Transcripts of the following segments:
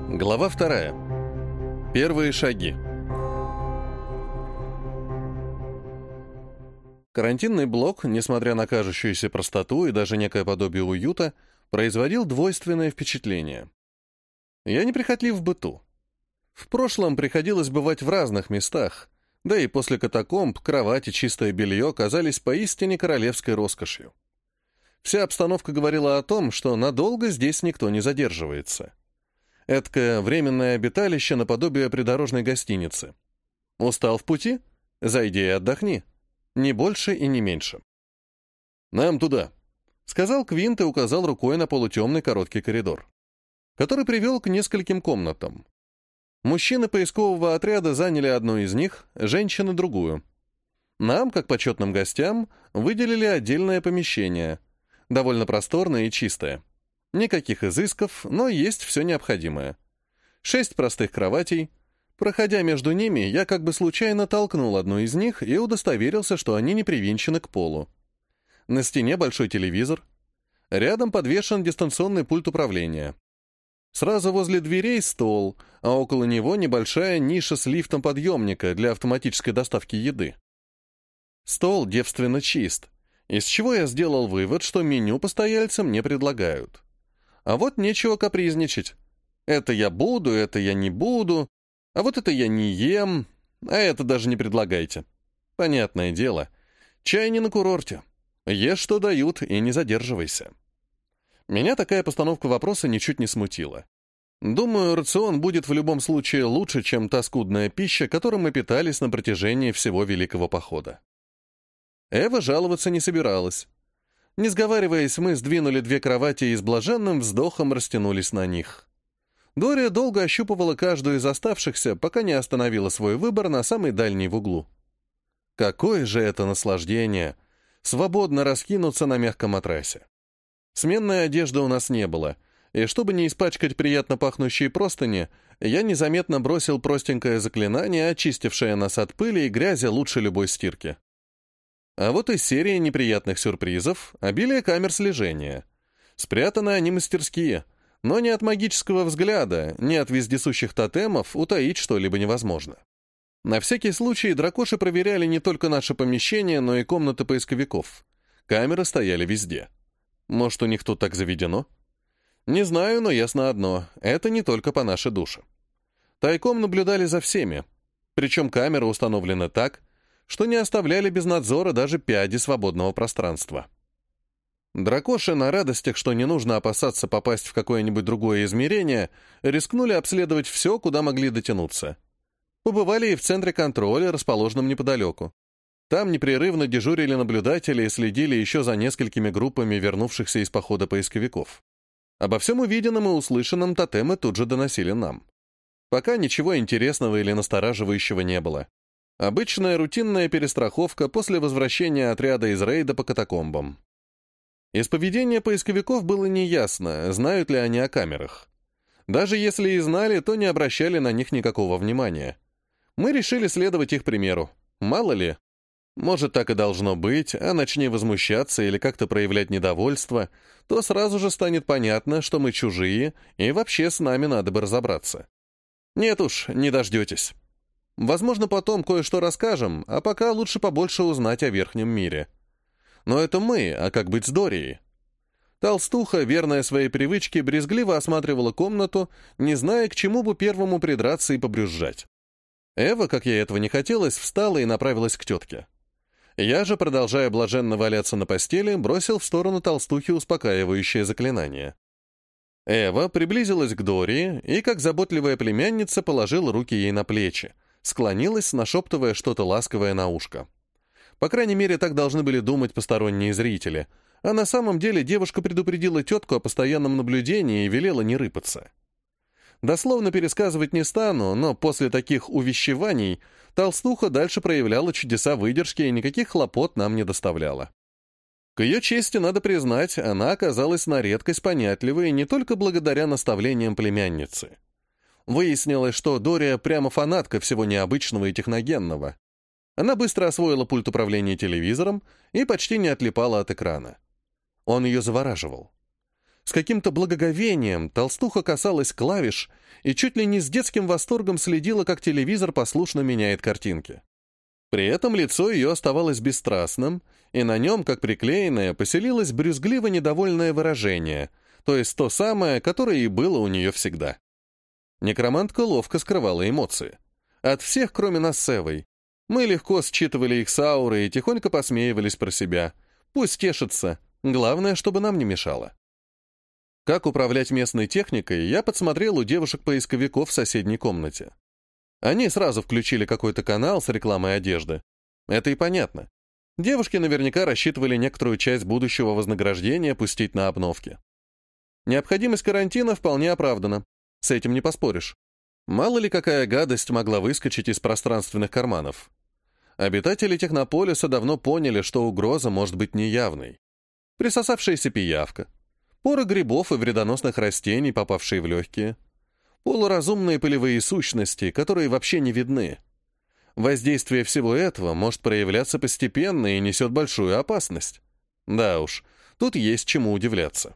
Глава 2. Первые шаги. Карантинный блок, несмотря на кажущуюся простоту и даже некое подобие уюта, производил двойственное впечатление. Я неприхотлив в быту. В прошлом приходилось бывать в разных местах, да и после катакомб кровать и чистое белье казались поистине королевской роскошью. Вся обстановка говорила о том, что надолго здесь никто не задерживается. Эдакое временное обиталище наподобие придорожной гостиницы. Устал в пути? Зайди и отдохни. Ни больше и не меньше. «Нам туда», — сказал Квинт и указал рукой на полутемный короткий коридор, который привел к нескольким комнатам. Мужчины поискового отряда заняли одну из них, женщины — другую. Нам, как почетным гостям, выделили отдельное помещение, довольно просторное и чистое. Никаких изысков, но есть все необходимое. 6 простых кроватей. Проходя между ними, я как бы случайно толкнул одну из них и удостоверился, что они не привинчены к полу. На стене большой телевизор. Рядом подвешен дистанционный пульт управления. Сразу возле дверей стол, а около него небольшая ниша с лифтом подъемника для автоматической доставки еды. Стол девственно чист, из чего я сделал вывод, что меню постояльцам не предлагают. А вот нечего капризничать. Это я буду, это я не буду, а вот это я не ем, а это даже не предлагайте. Понятное дело, чай не на курорте. Ешь, что дают, и не задерживайся. Меня такая постановка вопроса ничуть не смутила. Думаю, рацион будет в любом случае лучше, чем та скудная пища, которой мы питались на протяжении всего Великого Похода. Эва жаловаться не собиралась. Не сговариваясь, мы сдвинули 2 кровати и с блаженным вздохом растянулись на них. Дория долго ощупывала каждую из оставшихся, пока не остановила свой выбор на самый дальний в углу. Какое же это наслаждение! Свободно раскинуться на мягком матрасе. Сменной одежды у нас не было, и чтобы не испачкать приятно пахнущие простыни, я незаметно бросил простенькое заклинание, очистившее нас от пыли и грязи лучше любой стирки. А вот из серии неприятных сюрпризов — обилие камер слежения. Спрятаны они мастерские, но ни от магического взгляда, ни от вездесущих тотемов утаить что-либо невозможно. На всякий случай дракоши проверяли не только наши помещения, но и комнаты поисковиков. Камеры стояли везде. Может, у них тут так заведено? Не знаю, но ясно одно — это не только по нашей душе. Тайком наблюдали за всеми, причем камеры установлены так, что не оставляли без надзора даже пяди свободного пространства. Дракоши на радостях, что не нужно опасаться попасть в какое-нибудь другое измерение, рискнули обследовать все, куда могли дотянуться. Побывали и в центре контроля, расположенном неподалеку. Там непрерывно дежурили наблюдатели и следили еще за несколькими группами вернувшихся из похода поисковиков. Обо всем увиденном и услышанном тотемы тут же доносили нам. Пока ничего интересного или настораживающего не было. Обычная рутинная перестраховка после возвращения отряда из рейда по катакомбам. Из поведения поисковиков было неясно, знают ли они о камерах. Даже если и знали, то не обращали на них никакого внимания. Мы решили следовать их примеру. Мало ли. Может, так и должно быть, а начни возмущаться или как-то проявлять недовольство, то сразу же станет понятно, что мы чужие, и вообще с нами надо бы разобраться. Нет уж, не дождетесь. Возможно, потом кое-что расскажем, а пока лучше побольше узнать о верхнем мире. Но это мы, а как быть с Дорией? Толстуха, верная своей привычке, брезгливо осматривала комнату, не зная, к чему бы первому придраться и побрюзжать. Эва, как ей этого не хотелось, встала и направилась к тетке. Я же, продолжая блаженно валяться на постели, бросил в сторону толстухи успокаивающее заклинание. Эва приблизилась к Дории и, как заботливая племянница, положила руки ей на плечи, склонилась, нашептывая что-то ласковое на ушко. По крайней мере, так должны были думать посторонние зрители, а на самом деле девушка предупредила тетку о постоянном наблюдении и велела не рыпаться. Дословно пересказывать не стану, но после таких увещеваний толстуха дальше проявляла чудеса выдержки и никаких хлопот нам не доставляла. К ее чести, надо признать, она оказалась на редкость понятливой не только благодаря наставлениям племянницы. Выяснилось, что Дория прямо фанатка всего необычного и техногенного. Она быстро освоила пульт управления телевизором и почти не отлипала от экрана. Он ее завораживал. С каким-то благоговением толстуха касалась клавиш и чуть ли не с детским восторгом следила, как телевизор послушно меняет картинки. При этом лицо ее оставалось бесстрастным, и на нем, как приклеенное, поселилось брюзгливо недовольное выражение, то есть то самое, которое и было у нее всегда. Некромантка ловко скрывала эмоции. От всех, кроме нас с Эвой. Мы легко считывали их с ауры и тихонько посмеивались про себя. Пусть тешится, главное, чтобы нам не мешало. Как управлять местной техникой, я подсмотрел у девушек-поисковиков в соседней комнате. Они сразу включили какой-то канал с рекламой одежды. Это и понятно. Девушки наверняка рассчитывали некоторую часть будущего вознаграждения пустить на обновки. Необходимость карантина вполне оправдана. С этим не поспоришь. Мало ли какая гадость могла выскочить из пространственных карманов. Обитатели Технополиса давно поняли, что угроза может быть неявной. Присосавшаяся пиявка, поры грибов и вредоносных растений, попавшие в легкие, полуразумные полевые сущности, которые вообще не видны. Воздействие всего этого может проявляться постепенно и несет большую опасность. Да уж, тут есть чему удивляться.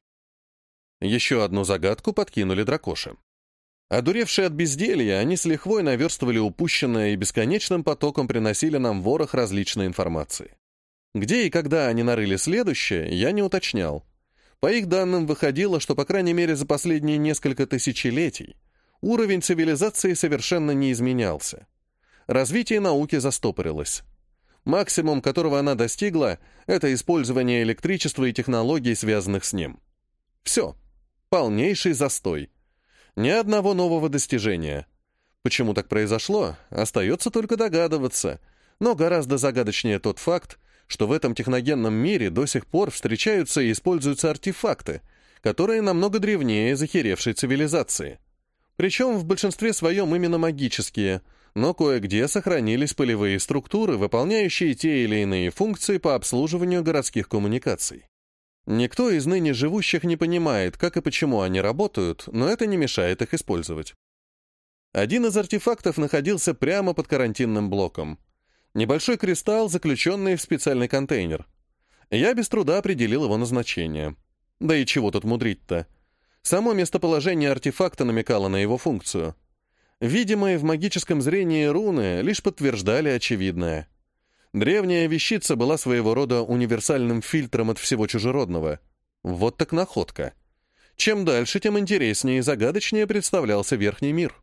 Еще одну загадку подкинули дракоши. Одуревшие от безделья, они с лихвой наверстывали упущенное и бесконечным потоком приносили нам ворох различной информации. Где и когда они нарыли следующее, я не уточнял. По их данным выходило, что, по крайней мере, за последние несколько тысячелетий уровень цивилизации совершенно не изменялся. Развитие науки застопорилось. Максимум, которого она достигла, это использование электричества и технологий, связанных с ним. Все. Полнейший застой. Ни одного нового достижения. Почему так произошло, остается только догадываться, но гораздо загадочнее тот факт, что в этом техногенном мире до сих пор встречаются и используются артефакты, которые намного древнее захеревшей цивилизации. Причем в большинстве своем именно магические, но кое-где сохранились полевые структуры, выполняющие те или иные функции по обслуживанию городских коммуникаций. Никто из ныне живущих не понимает, как и почему они работают, но это не мешает их использовать. Один из артефактов находился прямо под карантинным блоком. Небольшой кристалл, заключенный в специальный контейнер. Я без труда определил его назначение. Да и чего тут мудрить-то? Само местоположение артефакта намекало на его функцию. Видимые в магическом зрении руны лишь подтверждали очевидное. Древняя вещица была своего рода универсальным фильтром от всего чужеродного. Вот так находка. Чем дальше, тем интереснее и загадочнее представлялся верхний мир.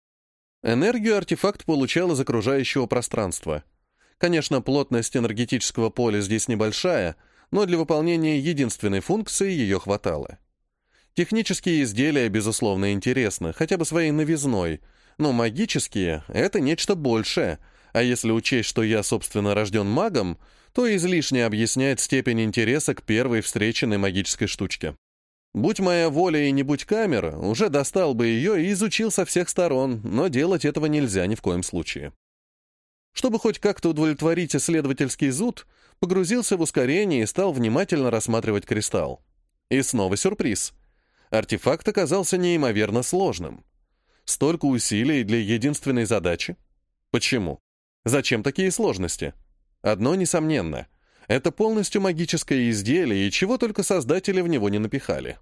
Энергию артефакт получал из окружающего пространства. Конечно, плотность энергетического поля здесь небольшая, но для выполнения единственной функции ее хватало. Технические изделия, безусловно, интересны, хотя бы своей новизной, но магические — это нечто большее, а если учесть, что я, собственно, рожден магом, то излишне объясняет степень интереса к первой встреченной магической штучке. Будь моя воля и не будь камер, уже достал бы ее и изучил со всех сторон, но делать этого нельзя ни в коем случае. Чтобы хоть как-то удовлетворить исследовательский зуд, погрузился в ускорение и стал внимательно рассматривать кристалл. И снова сюрприз. Артефакт оказался неимоверно сложным. Столько усилий для единственной задачи? Почему? Зачем такие сложности? Одно несомненно. Это полностью магическое изделие, и чего только создатели в него не напихали.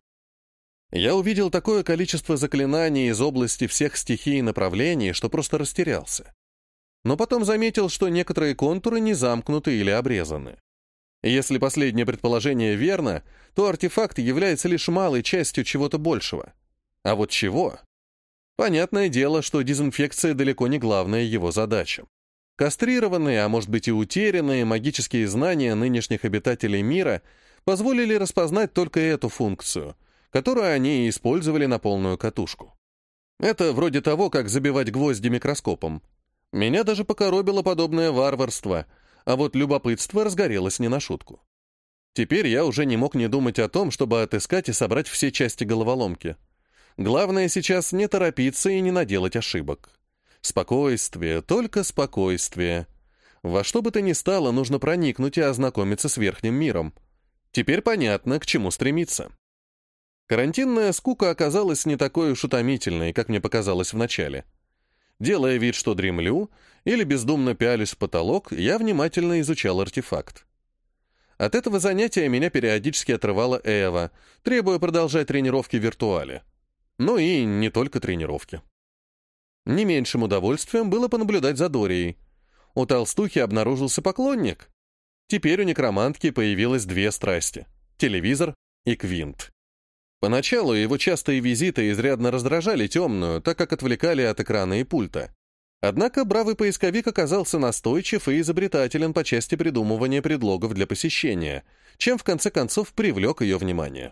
Я увидел такое количество заклинаний из области всех стихий и направлений, что просто растерялся. Но потом заметил, что некоторые контуры не замкнуты или обрезаны. Если последнее предположение верно, то артефакт является лишь малой частью чего-то большего. А вот чего? Понятное дело, что дезинфекция далеко не главная его задача. Кастрированные, а может быть и утерянные магические знания нынешних обитателей мира позволили распознать только эту функцию, которую они и использовали на полную катушку. Это вроде того, как забивать гвозди микроскопом. Меня даже покоробило подобное варварство, а вот любопытство разгорелось не на шутку. Теперь я уже не мог не думать о том, чтобы отыскать и собрать все части головоломки. Главное сейчас не торопиться и не наделать ошибок. Спокойствие, только спокойствие. Во что бы то ни стало, нужно проникнуть и ознакомиться с верхним миром. Теперь понятно, к чему стремиться. Карантинная скука оказалась не такой уж утомительной, как мне показалось вначале. Делая вид, что дремлю, или бездумно пялюсь в потолок, я внимательно изучал артефакт. От этого занятия меня периодически отрывала Эва, требуя продолжать тренировки в виртуале. Ну и не только тренировки. Не меньшим удовольствием было понаблюдать за Дорией. У толстухи обнаружился поклонник. Теперь у некромантки появилось две страсти — телевизор и Квинт. Поначалу его частые визиты изрядно раздражали темную, так как отвлекали от экрана и пульта. Однако бравый поисковик оказался настойчив и изобретателен по части придумывания предлогов для посещения, чем в конце концов привлек ее внимание.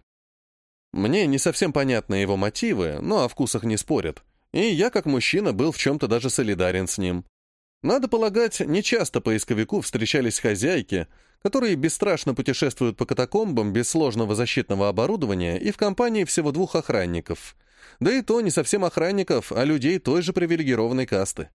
Мне не совсем понятны его мотивы, но о вкусах не спорят, и я, как мужчина, был в чем-то даже солидарен с ним. Надо полагать, нечасто поисковику встречались хозяйки, которые бесстрашно путешествуют по катакомбам без сложного защитного оборудования и в компании всего 2 охранников. Да и то не совсем охранников, а людей той же привилегированной касты.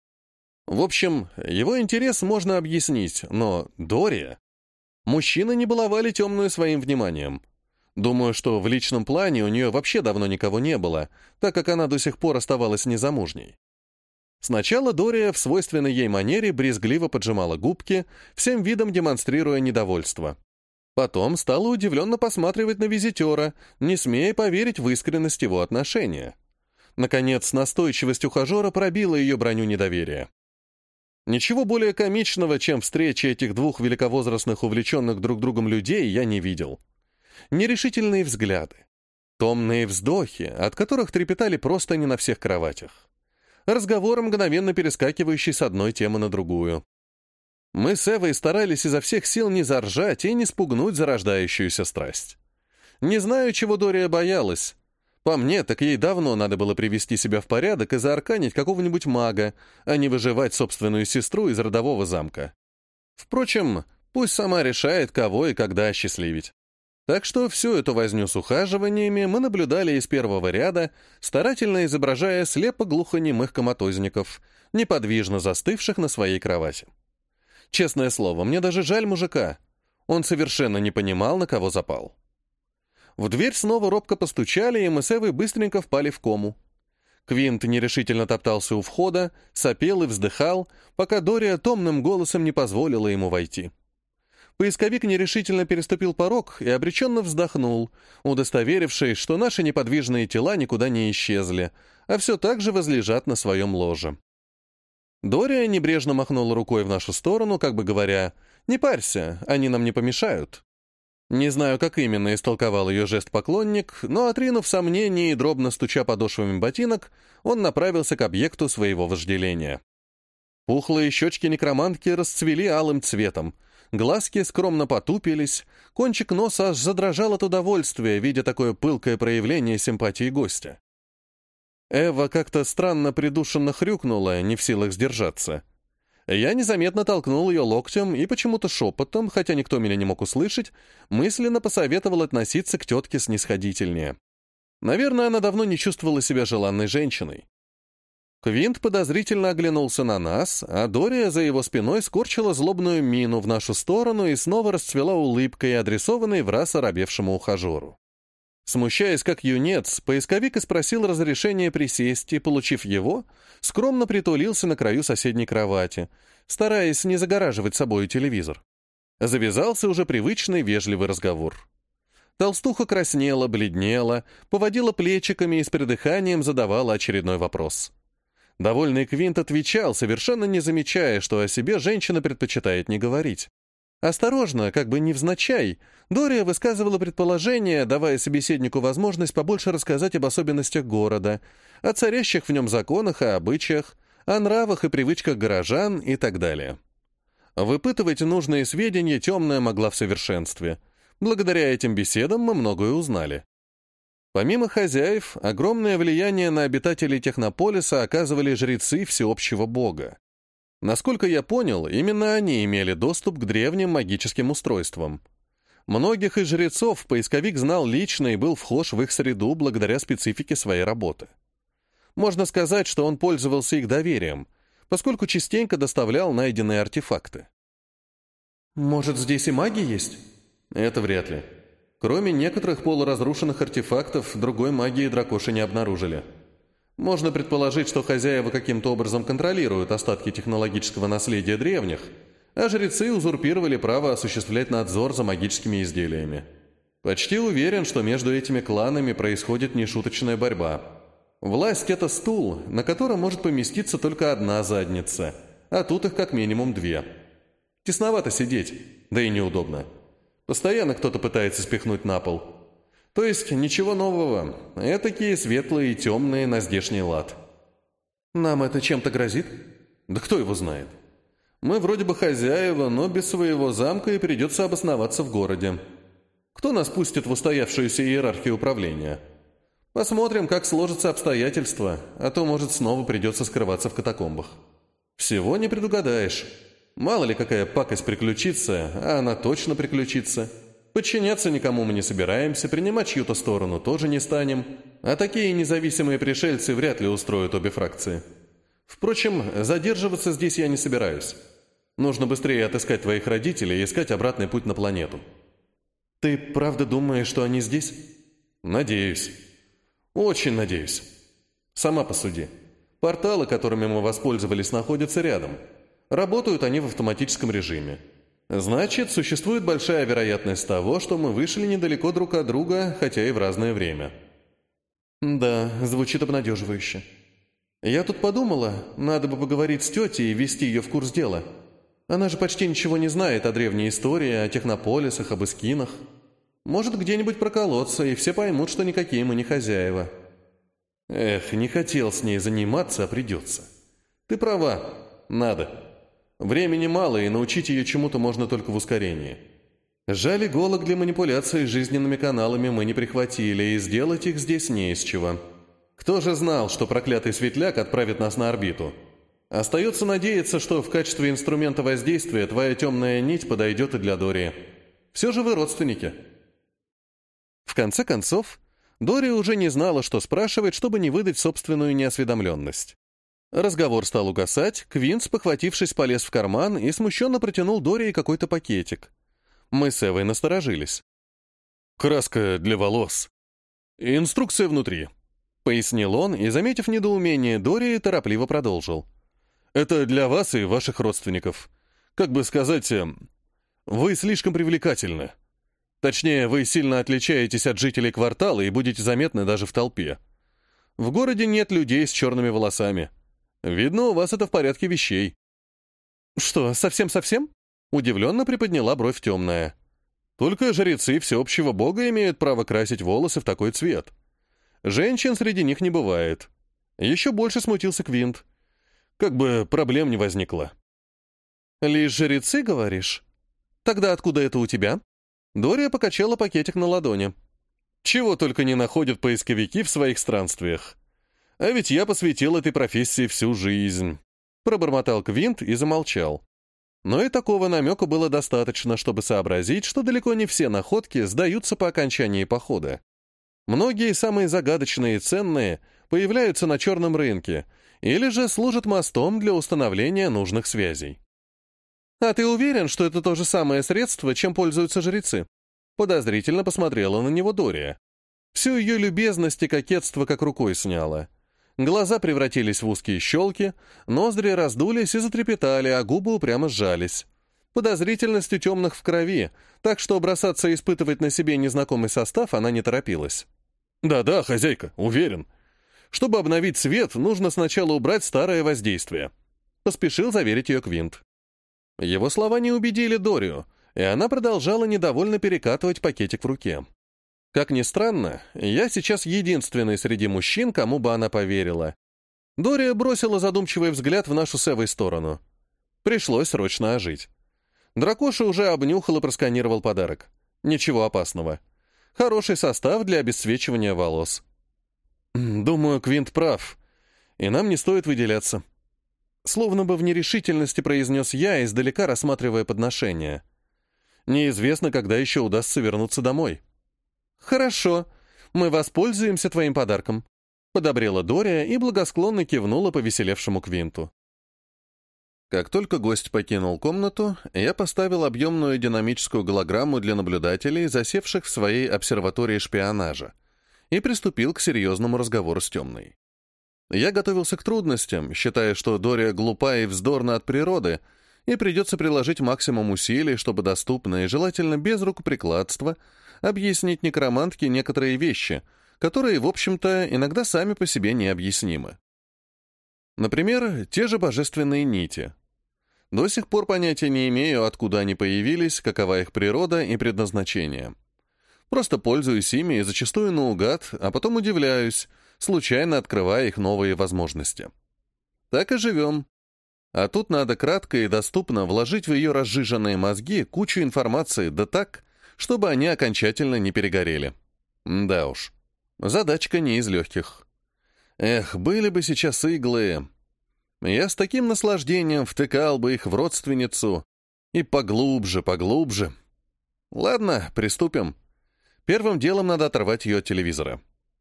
В общем, его интерес можно объяснить, но Дория... Мужчины не баловали темную своим вниманием. Думаю, что в личном плане у нее вообще давно никого не было, так как она до сих пор оставалась незамужней. Сначала Дория в свойственной ей манере брезгливо поджимала губки, всем видом демонстрируя недовольство. Потом стала удивленно посматривать на визитера, не смея поверить в искренность его отношения. Наконец, настойчивость ухажера пробила ее броню недоверия. Ничего более комичного, чем встреча этих 2 великовозрастных, увлеченных друг другом людей, я не видел. Нерешительные взгляды, томные вздохи, от которых трепетали просто не на всех кроватях. Разговор, мгновенно перескакивающий с одной темы на другую. Мы с Эвой старались изо всех сил не заржать и не спугнуть зарождающуюся страсть. Не знаю, чего Дория боялась. По мне, так ей давно надо было привести себя в порядок и заарканить какого-нибудь мага, а не выживать собственную сестру из родового замка. Впрочем, пусть сама решает, кого и когда осчастливить. Так что всю эту возню с ухаживаниями мы наблюдали из первого ряда, старательно изображая слепо-глухонемых коматозников, неподвижно застывших на своей кровати. Честное слово, мне даже жаль мужика. Он совершенно не понимал, на кого запал. В дверь снова робко постучали, и мы с Эвой быстренько впали в кому. Квинт нерешительно топтался у входа, сопел и вздыхал, пока Дория томным голосом не позволила ему войти. Поисковик нерешительно переступил порог и обреченно вздохнул, удостоверившись, что наши неподвижные тела никуда не исчезли, а все так же возлежат на своем ложе. Дория небрежно махнула рукой в нашу сторону, как бы говоря: «Не парься, они нам не помешают». Не знаю, как именно истолковал ее жест поклонник, но, отринув сомнения и дробно стуча подошвами ботинок, он направился к объекту своего вожделения. Пухлые щечки некромантки расцвели алым цветом, глазки скромно потупились, кончик носа аж задрожал от удовольствия, видя такое пылкое проявление симпатии гостя. Эва как-то странно придушенно хрюкнула, не в силах сдержаться. Я незаметно толкнул ее локтем и почему-то шепотом, хотя никто меня не мог услышать, мысленно посоветовал относиться к тетке снисходительнее. Наверное, она давно не чувствовала себя желанной женщиной. Квинт подозрительно оглянулся на нас, а Дория за его спиной скорчила злобную мину в нашу сторону и снова расцвела улыбкой, адресованной враз оробевшему ухажеру. Смущаясь как юнец, поисковик и спросил разрешения присесть и, получив его, скромно притулился на краю соседней кровати, стараясь не загораживать собою телевизор. Завязался уже привычный вежливый разговор. Толстуха краснела, бледнела, поводила плечиками и с придыханием задавала очередной вопрос. Довольный Квинт отвечал, совершенно не замечая, что о себе женщина предпочитает не говорить. Осторожно, как бы невзначай, Дория высказывала предположение, давая собеседнику возможность побольше рассказать об особенностях города, о царящих в нем законах и обычаях, о нравах и привычках горожан и так далее. Выпытывать нужные сведения темная могла в совершенстве. Благодаря этим беседам мы многое узнали. Помимо хозяев, огромное влияние на обитателей Технополиса оказывали жрецы всеобщего бога. Насколько я понял, именно они имели доступ к древним магическим устройствам. Многих из жрецов поисковик знал лично и был вхож в их среду благодаря специфике своей работы. Можно сказать, что он пользовался их доверием, поскольку частенько доставлял найденные артефакты. «Может, здесь и маги есть?» Это вряд ли. Кроме некоторых полуразрушенных артефактов, другой магии дракоши не обнаружили. Можно предположить, что хозяева каким-то образом контролируют остатки технологического наследия древних, а жрецы узурпировали право осуществлять надзор за магическими изделиями. Почти уверен, что между этими кланами происходит нешуточная борьба. Власть — это стул, на котором может поместиться только одна задница, а тут их как минимум две. Тесновато сидеть, да и неудобно. Постоянно кто-то пытается спихнуть на пол. То есть ничего нового, этакие светлые и темные на здешний лад. Нам это чем-то грозит? Да кто его знает. Мы вроде бы хозяева, но без своего замка и придется обосноваться в городе. Кто нас пустит в устоявшуюся иерархию управления? Посмотрим, как сложатся обстоятельства, а то, может, снова придется скрываться в катакомбах. Всего не предугадаешь. Мало ли какая пакость приключится, а она точно приключится. Подчиняться никому мы не собираемся, принимать чью-то сторону тоже не станем, а такие независимые пришельцы вряд ли устроят обе фракции. Впрочем, задерживаться здесь я не собираюсь. Нужно быстрее отыскать твоих родителей и искать обратный путь на планету. Ты правда думаешь, что они здесь? Надеюсь. Очень надеюсь. Сама посуди. Порталы, которыми мы воспользовались, находятся рядом. Работают они в автоматическом режиме. Значит, существует большая вероятность того, что мы вышли недалеко друг от друга, хотя и в разное время. Да, звучит обнадеживающе. Я тут подумала, надо бы поговорить с тетей и ввести ее в курс дела. Она же почти ничего не знает о древней истории, о технополисах, об эскинах. Может где-нибудь проколоться, и все поймут, что никакие мы не хозяева. Эх, не хотел с ней заниматься, а придется. Ты права, надо. Времени мало, и научить ее чему-то можно только в ускорении. Жаль, иголок для манипуляции жизненными каналами мы не прихватили, и сделать их здесь не из чего. Кто же знал, что проклятый светляк отправит нас на орбиту? Остается надеяться, что в качестве инструмента воздействия твоя темная нить подойдет и для Дории. Все же вы родственники. В конце концов, Дория уже не знала, что спрашивать, чтобы не выдать собственную неосведомленность. Разговор стал угасать, Квинс, похватившись, полез в карман и смущенно протянул Дории какой-то пакетик. Мы с Эвой насторожились. «Краска для волос. Инструкция внутри», — пояснил он и, заметив недоумение Дории, торопливо продолжил. «Это для вас и ваших родственников. Как бы сказать, вы слишком привлекательны. Точнее, вы сильно отличаетесь от жителей квартала и будете заметны даже в толпе. В городе нет людей с черными волосами. Видно, у вас это в порядке вещей». «Что, совсем-совсем?» — удивленно приподняла бровь темная. «Только жрецы всеобщего бога имеют право красить волосы в такой цвет. Женщин среди них не бывает». Еще больше смутился Квинт. Как бы проблем не возникло. «Лишь жрецы, говоришь? Тогда откуда это у тебя?» Дория покачала пакетик на ладони. «Чего только не находят поисковики в своих странствиях. А ведь я посвятил этой профессии всю жизнь», — пробормотал Квинт и замолчал. Но и такого намека было достаточно, чтобы сообразить, что далеко не все находки сдаются по окончании похода. Многие самые загадочные и ценные появляются на черном рынке или же служат мостом для установления нужных связей. «А ты уверен, что это то же самое средство, чем пользуются жрецы?» Подозрительно посмотрела на него Дория. Всю ее любезность и кокетство как рукой сняло. Глаза превратились в узкие щелки, ноздри раздулись и затрепетали, а губы упрямо сжались. Подозрительность у темных в крови, так что бросаться испытывать на себе незнакомый состав она не торопилась. «Да-да, хозяйка, уверен. Чтобы обновить свет, нужно сначала убрать старое воздействие», — поспешил заверить ее Квинт. Его слова не убедили Дорию, и она продолжала недовольно перекатывать пакетик в руке. Как ни странно, я сейчас единственный среди мужчин, кому бы она поверила. Дория бросила задумчивый взгляд в нашу с Эвой сторону. Пришлось срочно ожить. Дракоша уже обнюхал и просканировал подарок. Ничего опасного. Хороший состав для обесцвечивания волос. Думаю, Квинт прав, и нам не стоит выделяться. Словно бы в нерешительности произнес я, издалека рассматривая подношение. Неизвестно, когда еще удастся вернуться домой. «Хорошо, мы воспользуемся твоим подарком», — подобрела Дория и благосклонно кивнула повеселевшему Квинту. Как только гость покинул комнату, я поставил объемную динамическую голограмму для наблюдателей, засевших в своей обсерватории шпионажа, и приступил к серьезному разговору с темной. Я готовился к трудностям, считая, что Дория глупа и вздорна от природы, и придется приложить максимум усилий, чтобы доступно и желательно без рукоприкладства объяснить некромантке некоторые вещи, которые, в общем-то, иногда сами по себе необъяснимы. Например, те же божественные нити. До сих пор понятия не имею, откуда они появились, какова их природа и предназначение. Просто пользуюсь ими и зачастую наугад, а потом удивляюсь, случайно открывая их новые возможности. Так и живем. А тут надо кратко и доступно вложить в ее разжиженные мозги кучу информации, да так, чтобы они окончательно не перегорели. Да уж, задачка не из легких. Эх, были бы сейчас иглы. Я с таким наслаждением втыкал бы их в родственницу. И поглубже, поглубже. Ладно, приступим. Первым делом надо оторвать ее от телевизора.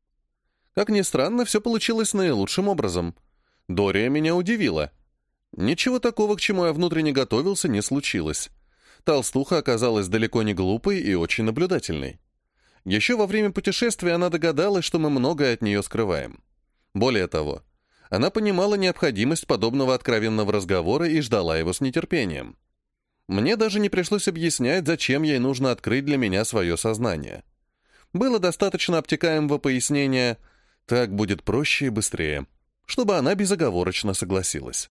Как ни странно, все получилось наилучшим образом. Дория меня удивила. Ничего такого, к чему я внутренне готовился, не случилось. Толстуха оказалась далеко не глупой и очень наблюдательной. Еще во время путешествия она догадалась, что мы многое от нее скрываем. Более того, она понимала необходимость подобного откровенного разговора и ждала его с нетерпением. Мне даже не пришлось объяснять, зачем ей нужно открыть для меня свое сознание. Было достаточно обтекаемого пояснения «так будет проще и быстрее», чтобы она безоговорочно согласилась.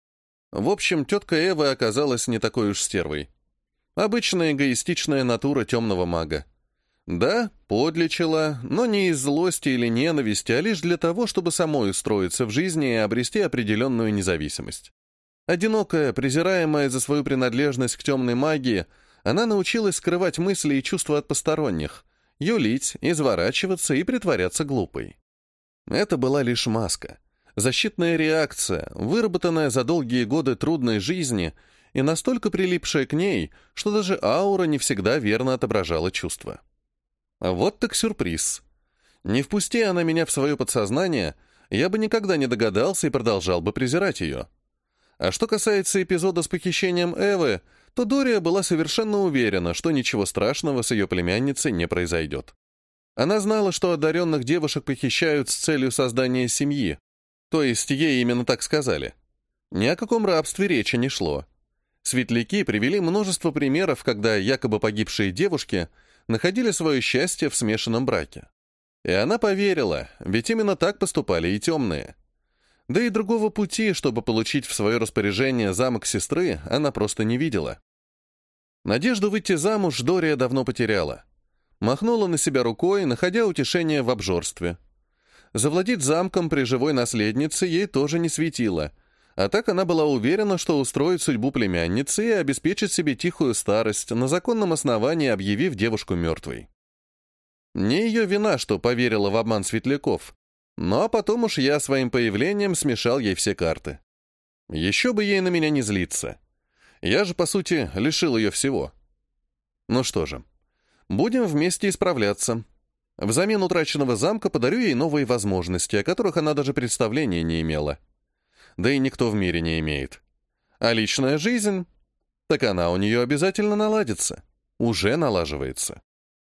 В общем, тетка Эва оказалась не такой уж стервой. Обычная эгоистичная натура темного мага. Да, подлечила, но не из злости или ненависти, а лишь для того, чтобы самой устроиться в жизни и обрести определенную независимость. Одинокая, презираемая за свою принадлежность к темной магии, она научилась скрывать мысли и чувства от посторонних, юлить, изворачиваться и притворяться глупой. Это была лишь маска, защитная реакция, выработанная за долгие годы трудной жизни и настолько прилипшая к ней, что даже аура не всегда верно отображала чувства. А вот так сюрприз. Не впусти она меня в свое подсознание, я бы никогда не догадался и продолжал бы презирать ее. А что касается эпизода с похищением Эвы, то Дория была совершенно уверена, что ничего страшного с ее племянницей не произойдет. Она знала, что одаренных девушек похищают с целью создания семьи, то есть ей именно так сказали. Ни о каком рабстве речи не шло. Светляки привели множество примеров, когда якобы погибшие девушки находили свое счастье в смешанном браке. И она поверила, ведь именно так поступали и темные. Да и другого пути, чтобы получить в свое распоряжение замок сестры, она просто не видела. Надежду выйти замуж Дория давно потеряла. Махнула на себя рукой, находя утешение в обжорстве. Завладеть замком при живой наследнице ей тоже не светило, а так она была уверена, что устроит судьбу племянницы и обеспечит себе тихую старость, на законном основании объявив девушку мертвой. Не ее вина, что поверила в обман светляков, но потом уж я своим появлением смешал ей все карты. Еще бы ей на меня не злиться. Я же, по сути, лишил ее всего. Ну что же, будем вместе исправляться. Взамен утраченного замка подарю ей новые возможности, о которых она даже представления не имела. Да и никто в мире не имеет. А личная жизнь? Так она у нее обязательно наладится. Уже налаживается.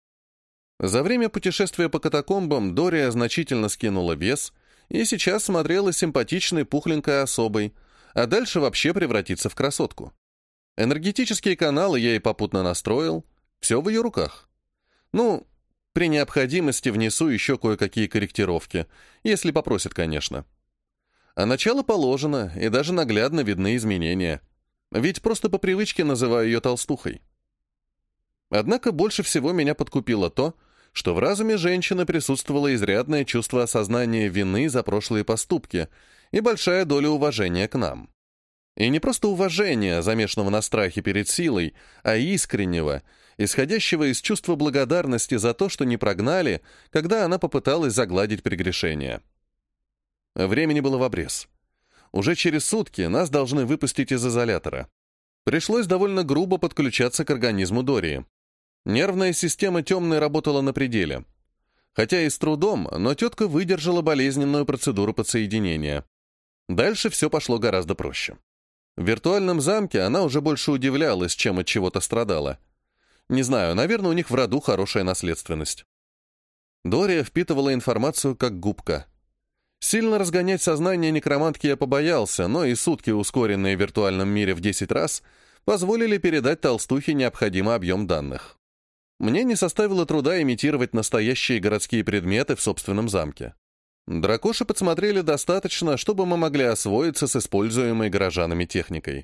За время путешествия по катакомбам Дория значительно скинула вес и сейчас смотрелась симпатичной пухленькой особой, а дальше вообще превратится в красотку. Энергетические каналы я ей попутно настроил, все в ее руках. Ну, при необходимости внесу еще кое-какие корректировки, если попросят, конечно. А начало положено, и даже наглядно видны изменения. Ведь просто по привычке называю ее толстухой. Однако больше всего меня подкупило то, что в разуме женщины присутствовало изрядное чувство осознания вины за прошлые поступки и большая доля уважения к нам. И не просто уважения, замешанного на страхе перед силой, а искреннего, исходящего из чувства благодарности за то, что не прогнали, когда она попыталась загладить прегрешение. Времени было в обрез. Уже через сутки нас должны выпустить из изолятора. Пришлось довольно грубо подключаться к организму Дории. Нервная система темной работала на пределе. Хотя и с трудом, но тетка выдержала болезненную процедуру подсоединения. Дальше все пошло гораздо проще. В виртуальном замке она уже больше удивлялась, чем от чего-то страдала. Не знаю, наверное, у них в роду хорошая наследственность. Дория впитывала информацию как губка. Сильно разгонять сознание некромантки я побоялся, но и сутки, ускоренные в виртуальном мире в 10 раз, позволили передать толстухе необходимый объем данных. Мне не составило труда имитировать настоящие городские предметы в собственном замке. Дракоши подсмотрели достаточно, чтобы мы могли освоиться с используемой горожанами техникой.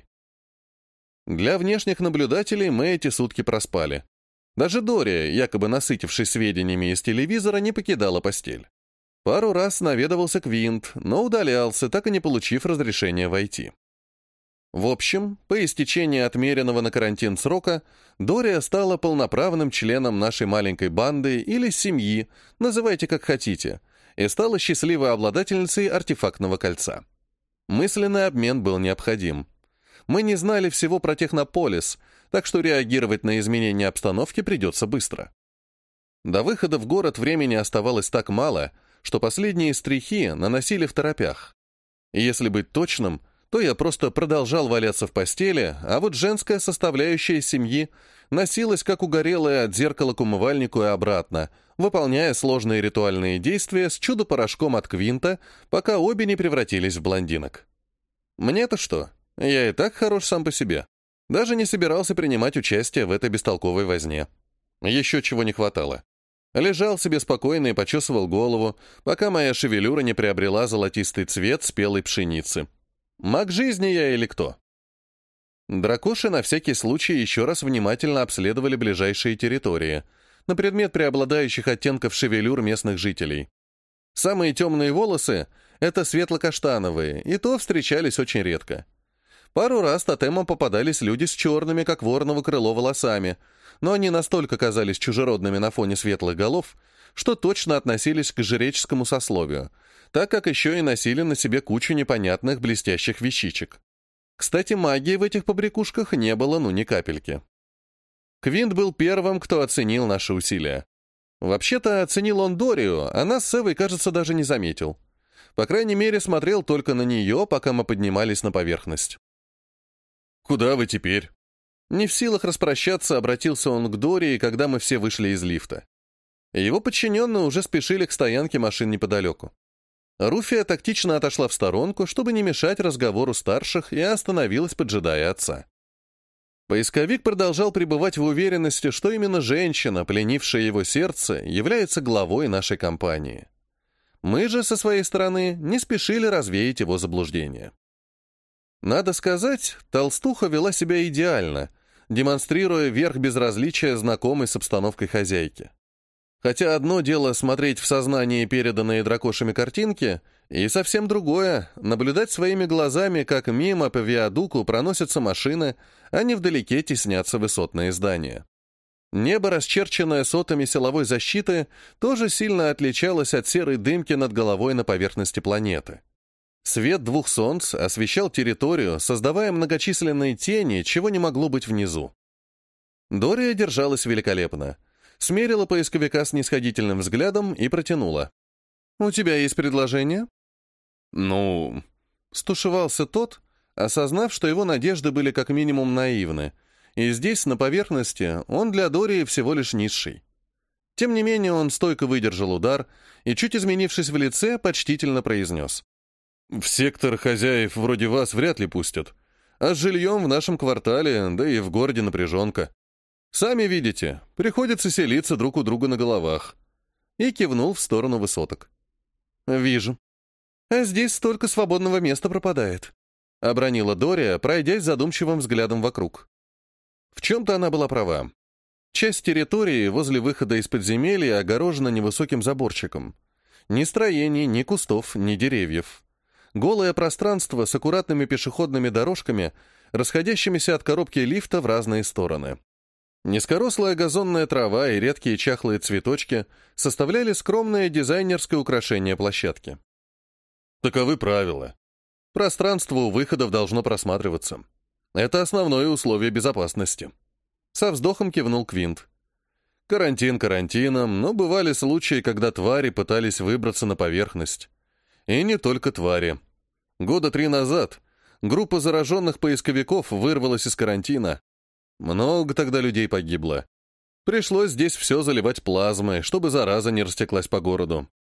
Для внешних наблюдателей мы эти сутки проспали. Даже Дория, якобы насытившись сведениями из телевизора, не покидала постель. Пару раз наведывался Квинт, но удалялся, так и не получив разрешения войти. В общем, по истечении отмеренного на карантин срока, Дория стала полноправным членом нашей маленькой банды или семьи, называйте как хотите, и стала счастливой обладательницей артефактного кольца. Мысленный обмен был необходим. Мы не знали всего про Технополис, так что реагировать на изменения обстановки придется быстро. До выхода в город времени оставалось так мало, что последние стрихи наносили второпях. И если быть точным, то я просто продолжал валяться в постели, а вот женская составляющая семьи носилась как угорелая от зеркала к умывальнику и обратно, выполняя сложные ритуальные действия с чудо-порошком от Квинта, пока обе не превратились в блондинок. Мне-то что? Я и так хорош сам по себе. Даже не собирался принимать участие в этой бестолковой возне. Еще чего не хватало. Лежал себе спокойно и почесывал голову, пока моя шевелюра не приобрела золотистый цвет спелой пшеницы. Маг жизни я или кто? Дракоши на всякий случай еще раз внимательно обследовали ближайшие территории, на предмет преобладающих оттенков шевелюр местных жителей. Самые темные волосы — это светло-каштановые, и то встречались очень редко. Пару раз тотемом попадались люди с черными, как вороново крыло, волосами, но они настолько казались чужеродными на фоне светлых голов, что точно относились к жреческому сословию, так как еще и носили на себе кучу непонятных блестящих вещичек. Кстати, магии в этих побрякушках не было ни капельки. Квинт был первым, кто оценил наши усилия. Вообще-то оценил он Дорию, а нас с Эвой, кажется, даже не заметил. По крайней мере, смотрел только на нее, пока мы поднимались на поверхность. «Куда вы теперь?» Не в силах распрощаться, обратился он к Дории, когда мы все вышли из лифта. Его подчиненные уже спешили к стоянке машин неподалеку. Руфия тактично отошла в сторонку, чтобы не мешать разговору старших, и остановилась, поджидая отца. Поисковик продолжал пребывать в уверенности, что именно женщина, пленившая его сердце, является главой нашей компании. Мы же, со своей стороны, не спешили развеять его заблуждение. Надо сказать, толстуха вела себя идеально, демонстрируя верх безразличия знакомой с обстановкой хозяйки. Хотя одно дело смотреть в сознании переданные дракошами картинки, и совсем другое — наблюдать своими глазами, как мимо по виадуку проносятся машины, а невдалеке теснятся высотные здания. Небо, расчерченное сотами силовой защиты, тоже сильно отличалось от серой дымки над головой на поверхности планеты. Свет двух солнц освещал территорию, создавая многочисленные тени, чего не могло быть внизу. Дория держалась великолепно. Смерила поисковика снисходительным взглядом и протянула. «У тебя есть предложение?» «Ну...» Стушевался тот, осознав, что его надежды были как минимум наивны, и здесь, на поверхности, он для Дории всего лишь низший. Тем не менее, он стойко выдержал удар и, чуть изменившись в лице, почтительно произнес. «В сектор хозяев вроде вас вряд ли пустят, а с жильем в нашем квартале, да и в городе напряженка. Сами видите, приходится селиться друг у друга на головах». И кивнул в сторону высоток. «Вижу. А здесь столько свободного места пропадает», — обронила Дория, пройдясь задумчивым взглядом вокруг. В чем-то она была права. Часть территории возле выхода из подземелья огорожена невысоким заборчиком. Ни строений, ни кустов, ни деревьев. Голое пространство с аккуратными пешеходными дорожками, расходящимися от коробки лифта в разные стороны. Низкорослая газонная трава и редкие чахлые цветочки составляли скромное дизайнерское украшение площадки. Таковы правила. Пространство у выходов должно просматриваться. Это основное условие безопасности. Со вздохом кивнул Квинт. Карантин карантином, но бывали случаи, когда твари пытались выбраться на поверхность. И не только твари. 3 года назад группа зараженных поисковиков вырвалась из карантина. Много тогда людей погибло. Пришлось здесь все заливать плазмой, чтобы зараза не растеклась по городу.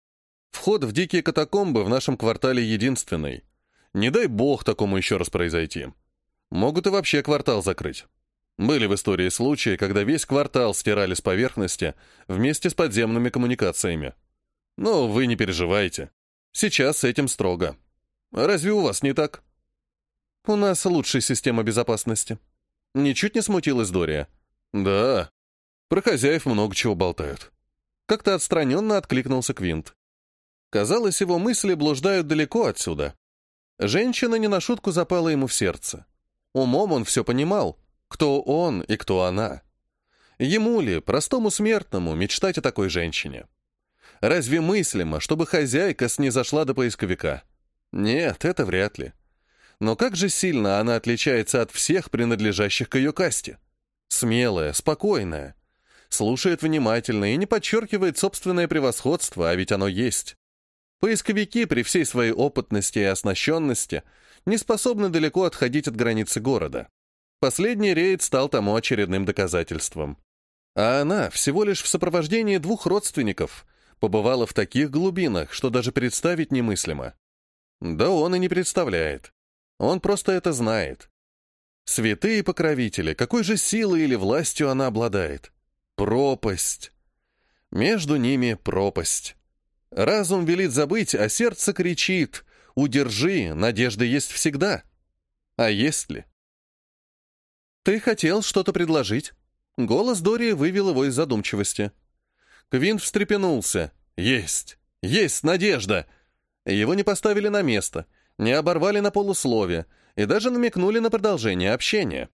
Вход в дикие катакомбы в нашем квартале единственный. Не дай бог такому еще раз произойти. Могут и вообще квартал закрыть. Были в истории случаи, когда весь квартал стирали с поверхности вместе с подземными коммуникациями. Но вы не переживайте. Сейчас с этим строго. Разве у вас не так? У нас лучшая система безопасности. Ничуть не смутилась Дория. Да, про хозяев много чего болтают. Как-то отстраненно откликнулся Квинт. Казалось, его мысли блуждают далеко отсюда. Женщина не на шутку запала ему в сердце. Умом он все понимал, кто он и кто она. Ему ли, простому смертному, мечтать о такой женщине? Разве мыслимо, чтобы хозяйка снизошла до поисковика? Нет, это вряд ли. Но как же сильно она отличается от всех принадлежащих к ее касте? Смелая, спокойная, слушает внимательно и не подчеркивает собственное превосходство, а ведь оно есть. Поисковики при всей своей опытности и оснащенности не способны далеко отходить от границы города. Последний рейд стал тому очередным доказательством. А она всего лишь в сопровождении 2 родственников побывала в таких глубинах, что даже представить немыслимо. Да он и не представляет. Он просто это знает. Святые покровители, какой же силой или властью она обладает? Пропасть. Между ними пропасть. Разум велит забыть, а сердце кричит: «Удержи, надежда есть всегда». А есть ли? «Ты хотел что-то предложить?» Голос Дории вывел его из задумчивости. Квинт встрепенулся. «Есть! Есть надежда!» Его не поставили на место, не оборвали на полуслове и даже намекнули на продолжение общения.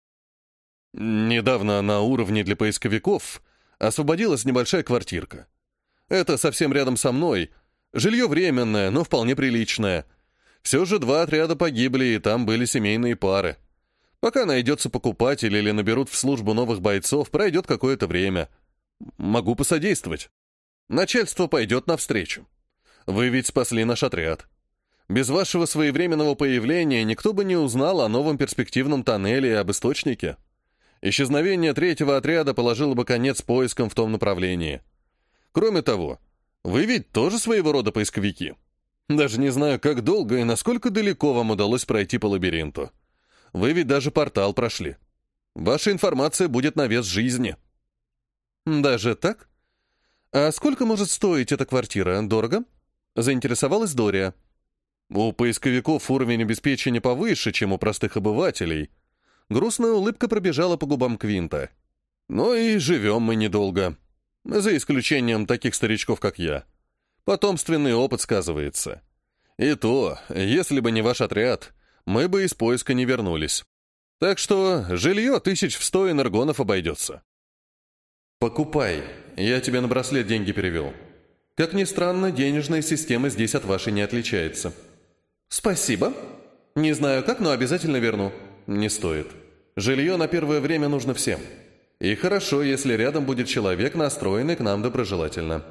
Недавно на уровне для поисковиков освободилась небольшая квартирка. Это совсем рядом со мной. Жилье временное, но вполне приличное. Все же 2 отряда погибли, и там были семейные пары. Пока найдется покупатель или наберут в службу новых бойцов, пройдет какое-то время. Могу посодействовать. Начальство пойдет навстречу. Вы ведь спасли наш отряд. Без вашего своевременного появления никто бы не узнал о новом перспективном тоннеле и об источнике. Исчезновение 3-го отряда положило бы конец поискам в том направлении. Кроме того, вы ведь тоже своего рода поисковики. Даже не знаю, как долго и насколько далеко вам удалось пройти по лабиринту. Вы ведь даже портал прошли. Ваша информация будет на вес жизни. Даже так? А сколько может стоить эта квартира? Дорого? Заинтересовалась Дория. У поисковиков уровень обеспечения повыше, чем у простых обывателей. Грустная улыбка пробежала по губам Квинта. Но и живем мы недолго. За исключением таких старичков, как я. Потомственный опыт сказывается. И то, если бы не ваш отряд, мы бы из поиска не вернулись. Так что жилье 1100 энергонов обойдется. Покупай. Я тебе на браслет деньги перевел. Как ни странно, денежная система здесь от вашей не отличается. Спасибо. Не знаю как, но обязательно верну. Не стоит. Жилье на первое время нужно всем. И хорошо, если рядом будет человек, настроенный к нам доброжелательно.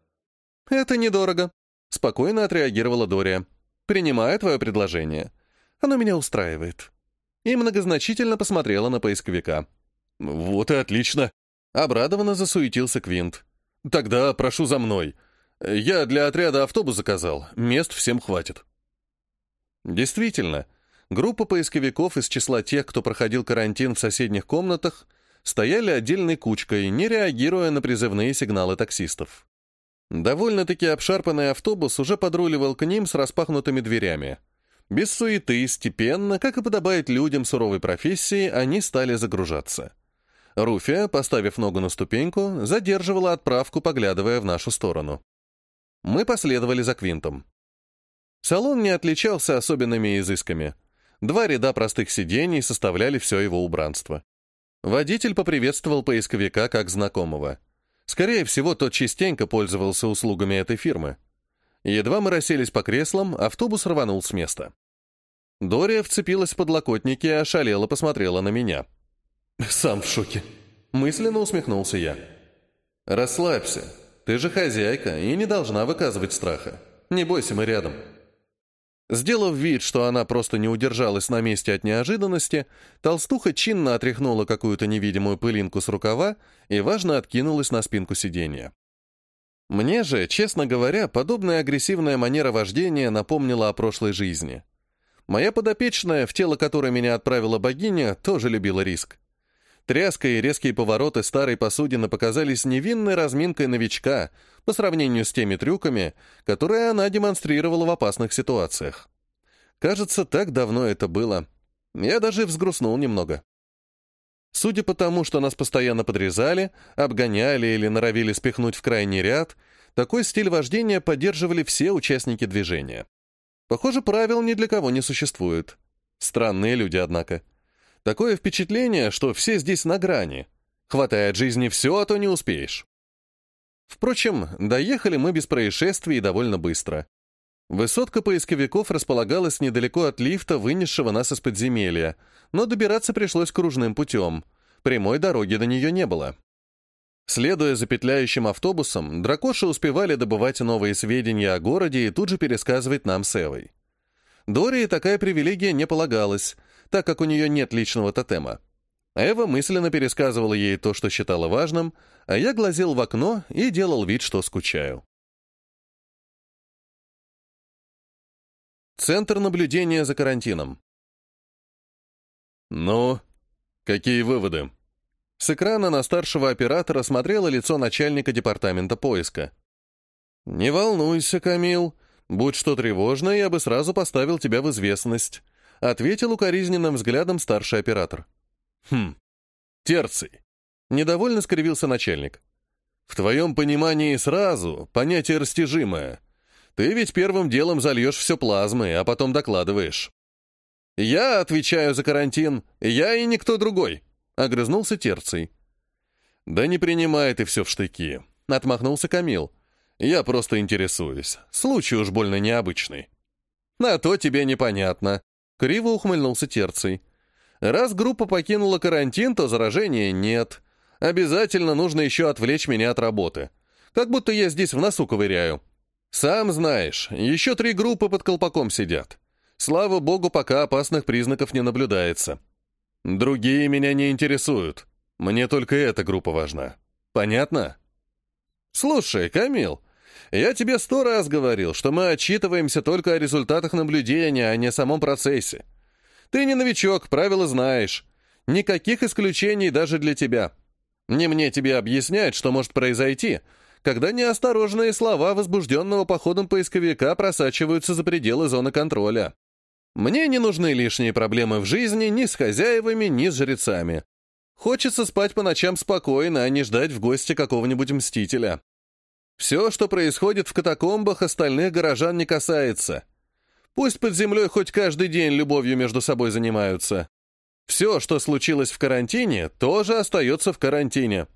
Это недорого. Спокойно отреагировала Дория. Принимаю твое предложение. Оно меня устраивает. И многозначительно посмотрела на поисковика. Вот и отлично. Обрадованно засуетился Квинт. Тогда прошу за мной. Я для отряда автобус заказал. Мест всем хватит. Действительно, группа поисковиков из числа тех, кто проходил карантин в соседних комнатах, стояли отдельной кучкой, не реагируя на призывные сигналы таксистов. Довольно-таки обшарпанный автобус уже подруливал к ним с распахнутыми дверями. Без суеты, степенно, как и подобает людям суровой профессии, они стали загружаться. Руфия, поставив ногу на ступеньку, задерживала отправку, поглядывая в нашу сторону. Мы последовали за Квинтом. Салон не отличался особенными изысками. 2 ряда простых сидений составляли все его убранство. Водитель поприветствовал поисковика как знакомого. Скорее всего, тот частенько пользовался услугами этой фирмы. Едва мы расселись по креслам, автобус рванул с места. Дория вцепилась в подлокотники и ошалела посмотрела на меня. «Сам в шоке», — мысленно усмехнулся я. «Расслабься. Ты же хозяйка и не должна выказывать страха. Не бойся, мы рядом». Сделав вид, что она просто не удержалась на месте от неожиданности, толстуха чинно отряхнула какую-то невидимую пылинку с рукава и важно откинулась на спинку сиденья. Мне же, честно говоря, подобная агрессивная манера вождения напомнила о прошлой жизни. Моя подопечная, в тело которой меня отправила богиня, тоже любила риск. Тряска и резкие повороты старой посудины показались невинной разминкой новичка по сравнению с теми трюками, которые она демонстрировала в опасных ситуациях. Кажется, так давно это было. Я даже взгрустнул немного. Судя по тому, что нас постоянно подрезали, обгоняли или норовили спихнуть в крайний ряд, такой стиль вождения поддерживали все участники движения. Похоже, правил ни для кого не существует. Странные люди, однако. Такое впечатление, что все здесь на грани. Хватай от жизни все, а то не успеешь. Впрочем, доехали мы без происшествий и довольно быстро. Высотка поисковиков располагалась недалеко от лифта, вынесшего нас из подземелья, но добираться пришлось кружным путем. Прямой дороги до нее не было. Следуя за петляющим автобусом, дракоши успевали добывать новые сведения о городе и тут же пересказывать нам с Эвой. Дории такая привилегия не полагалась, так как у нее нет личного тотема. Эва мысленно пересказывала ей то, что считала важным, а я глазел в окно и делал вид, что скучаю. Центр наблюдения за карантином. «Ну, какие выводы?» С экрана на старшего оператора смотрело лицо начальника департамента поиска. «Не волнуйся, Камил. Будь что тревожно, я бы сразу поставил тебя в известность», — ответил укоризненным взглядом старший оператор. Терций. Недовольно скривился начальник. «В твоем понимании сразу понятие растяжимое. Ты ведь первым делом зальешь все плазмой, а потом докладываешь». «Я отвечаю за карантин, я и никто другой», — огрызнулся Терций. «Да не принимай ты все в штыки», — отмахнулся Камил. «Я просто интересуюсь. Случай уж больно необычный». «А то тебе непонятно», — криво ухмыльнулся Терций. «Раз группа покинула карантин, то заражения нет. Обязательно нужно еще отвлечь меня от работы. Как будто я здесь в носу ковыряю. Сам знаешь, еще 3 группы под колпаком сидят. Слава богу, пока опасных признаков не наблюдается. Другие меня не интересуют. Мне только эта группа важна. Понятно? Слушай, Камил, я тебе 100 раз говорил, что мы отчитываемся только о результатах наблюдения, а не о самом процессе. Ты не новичок, правила знаешь. Никаких исключений даже для тебя. Не мне тебе объяснять, что может произойти, когда неосторожные слова возбужденного походом поисковика просачиваются за пределы зоны контроля. Мне не нужны лишние проблемы в жизни ни с хозяевами, ни с жрецами. Хочется спать по ночам спокойно, а не ждать в гости какого-нибудь мстителя. Все, что происходит в катакомбах, остальных горожан не касается. Пусть под землей хоть каждый день любовью между собой занимаются. Все, что случилось в карантине, тоже остается в карантине».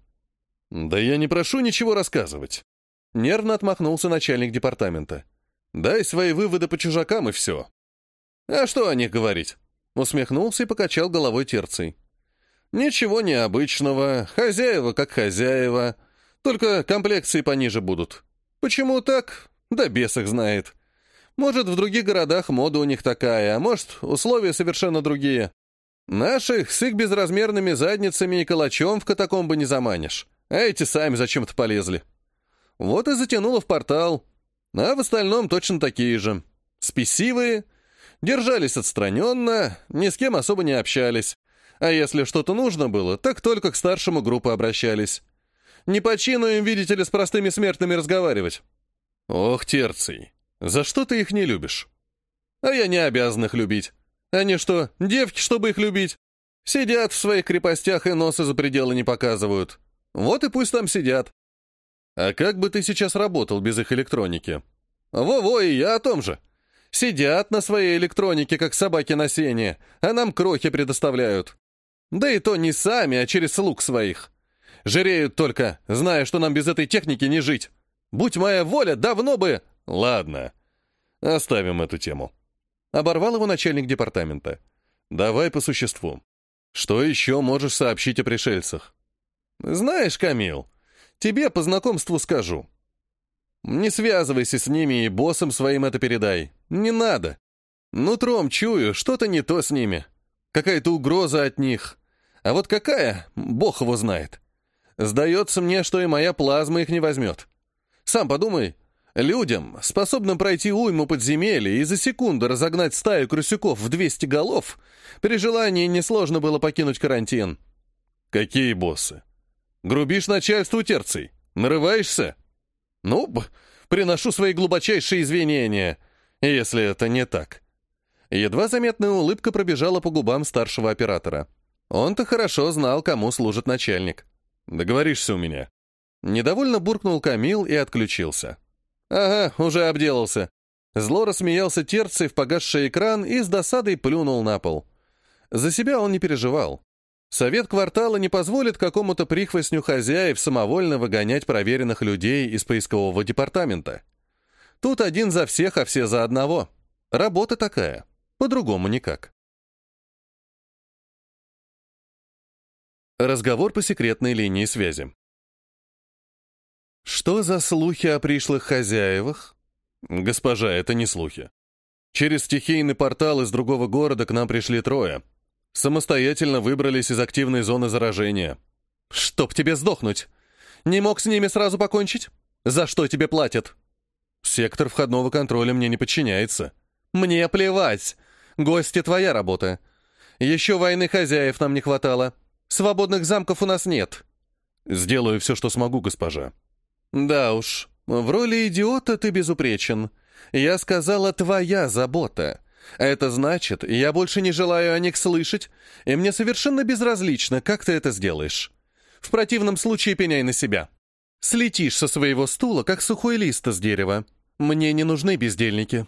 «Да я не прошу ничего рассказывать», — нервно отмахнулся начальник департамента. «Дай свои выводы по чужакам и все». «А что о них говорить?» — усмехнулся и покачал головой Терций. «Ничего необычного, хозяева как хозяева, только комплекции пониже будут. Почему так? Да бес их знает. Может, в других городах мода у них такая, а может, условия совершенно другие. Наших с их безразмерными задницами и калачом в катакомбы не заманишь, а эти сами зачем-то полезли. Вот и затянуло в портал. А в остальном точно такие же. Спесивые, держались отстраненно, ни с кем особо не общались. А если что-то нужно было, так только к старшему группы обращались. Не по чину им, видите ли, с простыми смертными разговаривать». «Ох, Терций, за что ты их не любишь?» «А я не обязан их любить. Они что, девки, чтобы их любить? Сидят в своих крепостях и носа за пределы не показывают. Вот и пусть там сидят». «А как бы ты сейчас работал без их электроники?» «Во-во, и я о том же. Сидят на своей электронике, как собаки на сене, а нам крохи предоставляют. Да и то не сами, а через слуг своих. Жиреют только, зная, что нам без этой техники не жить. Будь моя воля, давно бы...» «Ладно, оставим эту тему». Оборвал его начальник департамента. «Давай по существу. Что еще можешь сообщить о пришельцах?» «Знаешь, Камил, тебе по знакомству скажу. Не связывайся с ними и боссом своим это передай. Не надо. Нутром чую, что-то не то с ними. Какая-то угроза от них. А вот какая, бог его знает. Сдается мне, что и моя плазма их не возьмет. Сам подумай, людям, способным пройти уйму подземелья и за секунду разогнать стаю крысюков в 200 голов, при желании несложно было покинуть карантин. Какие боссы? Грубишь начальству, Терций? Нарываешься? Ну, приношу свои глубочайшие извинения, если это не так. Едва заметная улыбка пробежала по губам старшего оператора. Он-то хорошо знал, кому служит начальник. Договоришься у меня. Недовольно буркнул Камил и отключился. Ага, уже обделался. Зло рассмеялся Терций в погасший экран и с досадой плюнул на пол. За себя он не переживал. Совет квартала не позволит какому-то прихвостню хозяев самовольно выгонять проверенных людей из поискового департамента. Тут один за всех, а все за одного. Работа такая. По-другому никак. Разговор по секретной линии связи. Что за слухи о пришлых хозяевах? Госпожа, это не слухи. Через стихийный портал из другого города к нам пришли 3. Самостоятельно выбрались из активной зоны заражения. Чтоб тебе сдохнуть! Не мог с ними сразу покончить? За что тебе платят? Сектор входного контроля мне не подчиняется. Мне плевать! Гости — твоя работа. Еще войны хозяев нам не хватало. Свободных замков у нас нет. Сделаю все, что смогу, госпожа. Да уж, в роли идиота ты безупречен. Я сказала, твоя забота. Это значит, я больше не желаю о них слышать, и мне совершенно безразлично, как ты это сделаешь. В противном случае пеняй на себя. Слетишь со своего стула, как сухой лист с дерева. Мне не нужны бездельники.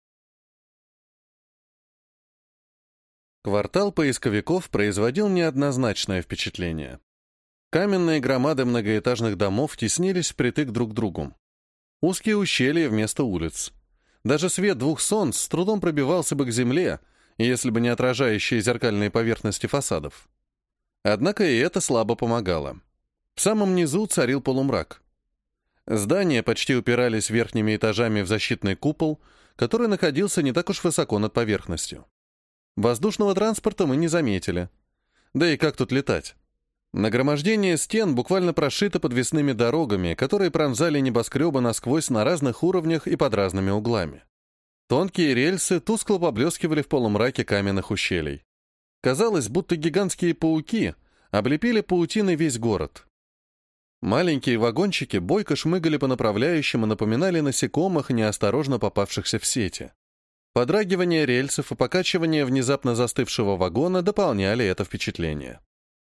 Квартал поисковиков производил неоднозначное впечатление. Каменные громады многоэтажных домов теснились впритык друг к другу. Узкие ущелья вместо улиц. Даже свет 2 солнц с трудом пробивался бы к земле, если бы не отражающие зеркальные поверхности фасадов. Однако и это слабо помогало. В самом низу царил полумрак. Здания почти упирались верхними этажами в защитный купол, который находился не так уж высоко над поверхностью. Воздушного транспорта мы не заметили. Да и как тут летать? Нагромождение стен буквально прошито подвесными дорогами, которые пронзали небоскребы насквозь на разных уровнях и под разными углами. Тонкие рельсы тускло поблескивали в полумраке каменных ущелий. Казалось, будто гигантские пауки облепили паутиной весь город. Маленькие вагончики бойко шмыгали по направляющим и напоминали насекомых, неосторожно попавшихся в сети. Подрагивание рельсов и покачивание внезапно застывшего вагона дополняли это впечатление.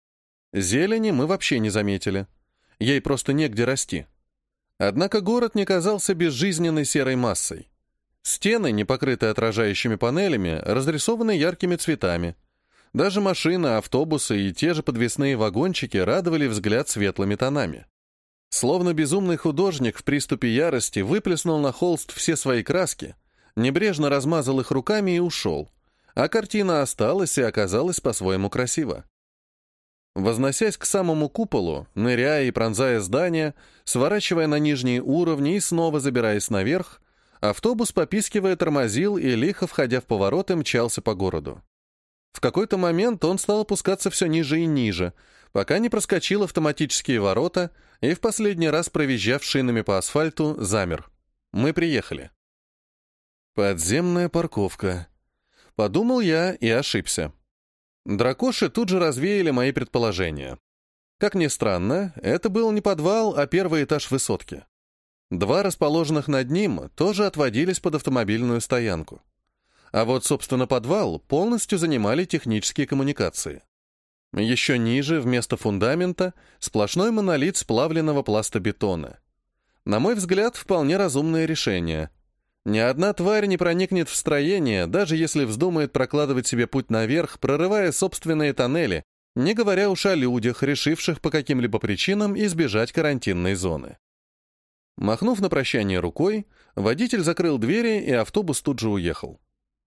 Зелени мы вообще не заметили. Ей просто негде расти. Однако город не казался безжизненной серой массой. Стены, не покрытые отражающими панелями, разрисованы яркими цветами. Даже машины, автобусы и те же подвесные вагончики радовали взгляд светлыми тонами. Словно безумный художник в приступе ярости выплеснул на холст все свои краски, небрежно размазал их руками и ушел, а картина осталась и оказалась по-своему красива. Возносясь к самому куполу, ныряя и пронзая здания, сворачивая на нижние уровни и снова забираясь наверх, автобус, попискивая, тормозил и, лихо входя в повороты, мчался по городу. В какой-то момент он стал опускаться все ниже и ниже, пока не проскочил автоматические ворота и в последний раз, провизжав шинами по асфальту, замер. Мы приехали. Подземная парковка. Подумал я и ошибся. Дракоши тут же развеяли мои предположения. Как ни странно, это был не подвал, а первый этаж высотки. 2 расположенных над ним тоже отводились под автомобильную стоянку. А вот, собственно, подвал полностью занимали технические коммуникации. Еще ниже, вместо фундамента, сплошной монолит сплавленного пласта бетона. На мой взгляд, вполне разумное решение. Ни одна тварь не проникнет в строение, даже если вздумает прокладывать себе путь наверх, прорывая собственные тоннели, не говоря уж о людях, решивших по каким-либо причинам избежать карантинной зоны. Махнув на прощание рукой, водитель закрыл двери, и автобус тут же уехал.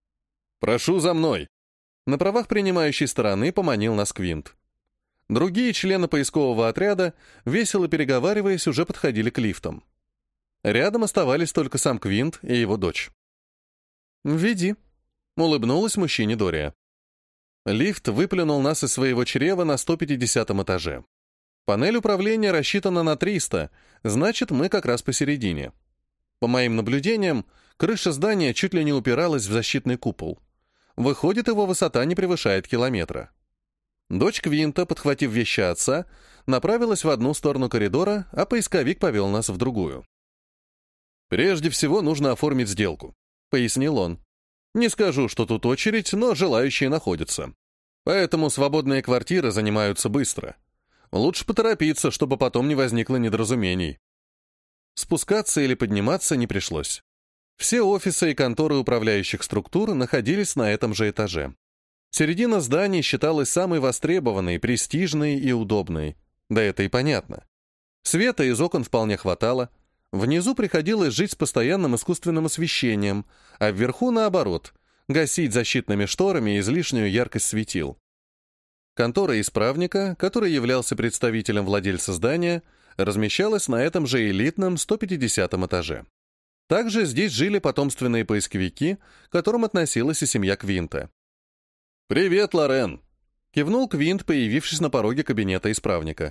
«Прошу за мной!» На правах принимающей стороны поманил нас Квинт. Другие члены поискового отряда, весело переговариваясь, уже подходили к лифтам. Рядом оставались только сам Квинт и его дочь. «Веди», — улыбнулась мужчине Дория. Лифт выплюнул нас из своего чрева на 150 этаже. Панель управления рассчитана на 300, значит, мы как раз посередине. По моим наблюдениям, крыша здания чуть ли не упиралась в защитный купол. Выходит, его высота не превышает километра. Дочь Квинта, подхватив вещи отца, направилась в одну сторону коридора, а поисковик повел нас в другую. «Прежде всего нужно оформить сделку», — пояснил он. «Не скажу, что тут очередь, но желающие находятся. Поэтому свободные квартиры занимаются быстро. Лучше поторопиться, чтобы потом не возникло недоразумений». Спускаться или подниматься не пришлось. Все офисы и конторы управляющих структур находились на этом же этаже. Середина зданий считалась самой востребованной, престижной и удобной. Да это и понятно. Света из окон вполне хватало. Внизу приходилось жить с постоянным искусственным освещением, а вверху, наоборот, гасить защитными шторами излишнюю яркость светил. Контора исправника, который являлся представителем владельца здания, размещалась на этом же элитном 150-м этаже. Также здесь жили потомственные поисковики, к которым относилась и семья Квинта. «Привет, Лорен!» — кивнул Квинт, появившись на пороге кабинета исправника.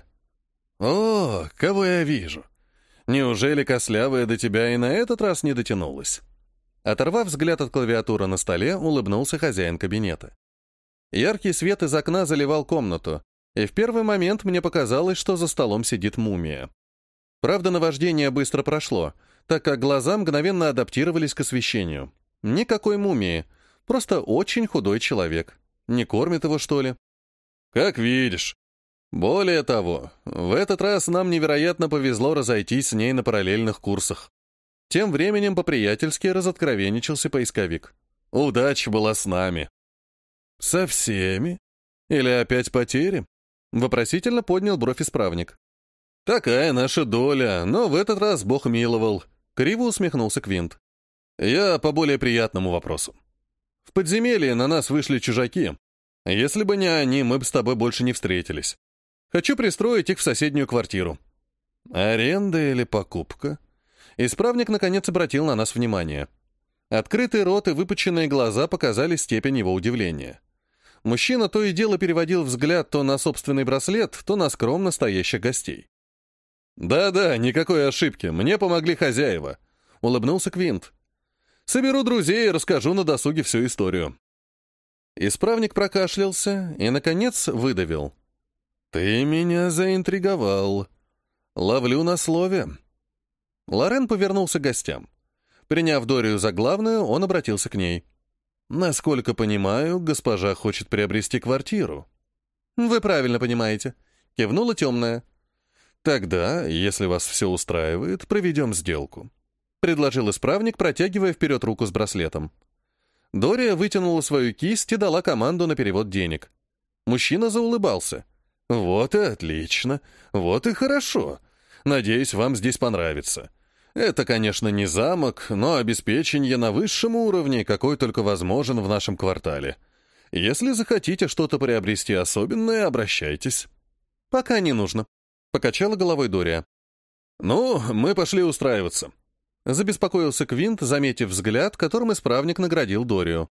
«О, кого я вижу! Неужели костлявая до тебя и на этот раз не дотянулась?» Оторвав взгляд от клавиатуры на столе, улыбнулся хозяин кабинета. Яркий свет из окна заливал комнату, и в первый момент мне показалось, что за столом сидит мумия. Правда, наваждение быстро прошло, так как глаза мгновенно адаптировались к освещению. Никакой мумии, просто очень худой человек. Не кормит его, что ли? «Как видишь. Более того, в этот раз нам невероятно повезло разойтись с ней на параллельных курсах». Тем временем по-приятельски разоткровенничался поисковик. «Удача была с нами». «Со всеми? Или опять потери?» Вопросительно поднял бровь исправник. «Такая наша доля, но в этот раз Бог миловал», — криво усмехнулся Квинт. «Я по более приятному вопросу. В подземелье на нас вышли чужаки. Если бы не они, мы бы с тобой больше не встретились. Хочу пристроить их в соседнюю квартиру». «Аренда или покупка?» Исправник, наконец, обратил на нас внимание. Открытый рот и выпученные глаза показали степень его удивления. Мужчина то и дело переводил взгляд то на собственный браслет, то на скромно стоящих гостей. «Да-да, никакой ошибки, мне помогли хозяева», — улыбнулся Квинт. «Соберу друзей и расскажу на досуге всю историю». Исправник прокашлялся и, наконец, выдавил. «Ты меня заинтриговал. Ловлю на слове». Лорен повернулся к гостям. Приняв Дорию за главную, он обратился к ней. «Насколько понимаю, госпожа хочет приобрести квартиру». «Вы правильно понимаете», — кивнула темная. «Тогда, если вас все устраивает, проведем сделку», — предложил исправник, протягивая вперед руку с браслетом. Дория вытянула свою кисть и дала команду на перевод денег. Мужчина заулыбался. «Вот и отлично, вот и хорошо. Надеюсь, вам здесь понравится. Это, конечно, не замок, но обеспечение на высшем уровне, какой только возможен в нашем квартале. Если захотите что-то приобрести особенное, обращайтесь». «Пока не нужно», — покачала головой Дория. «Ну, мы пошли устраиваться», — забеспокоился Квинт, заметив взгляд, которым исправник наградил Дорию.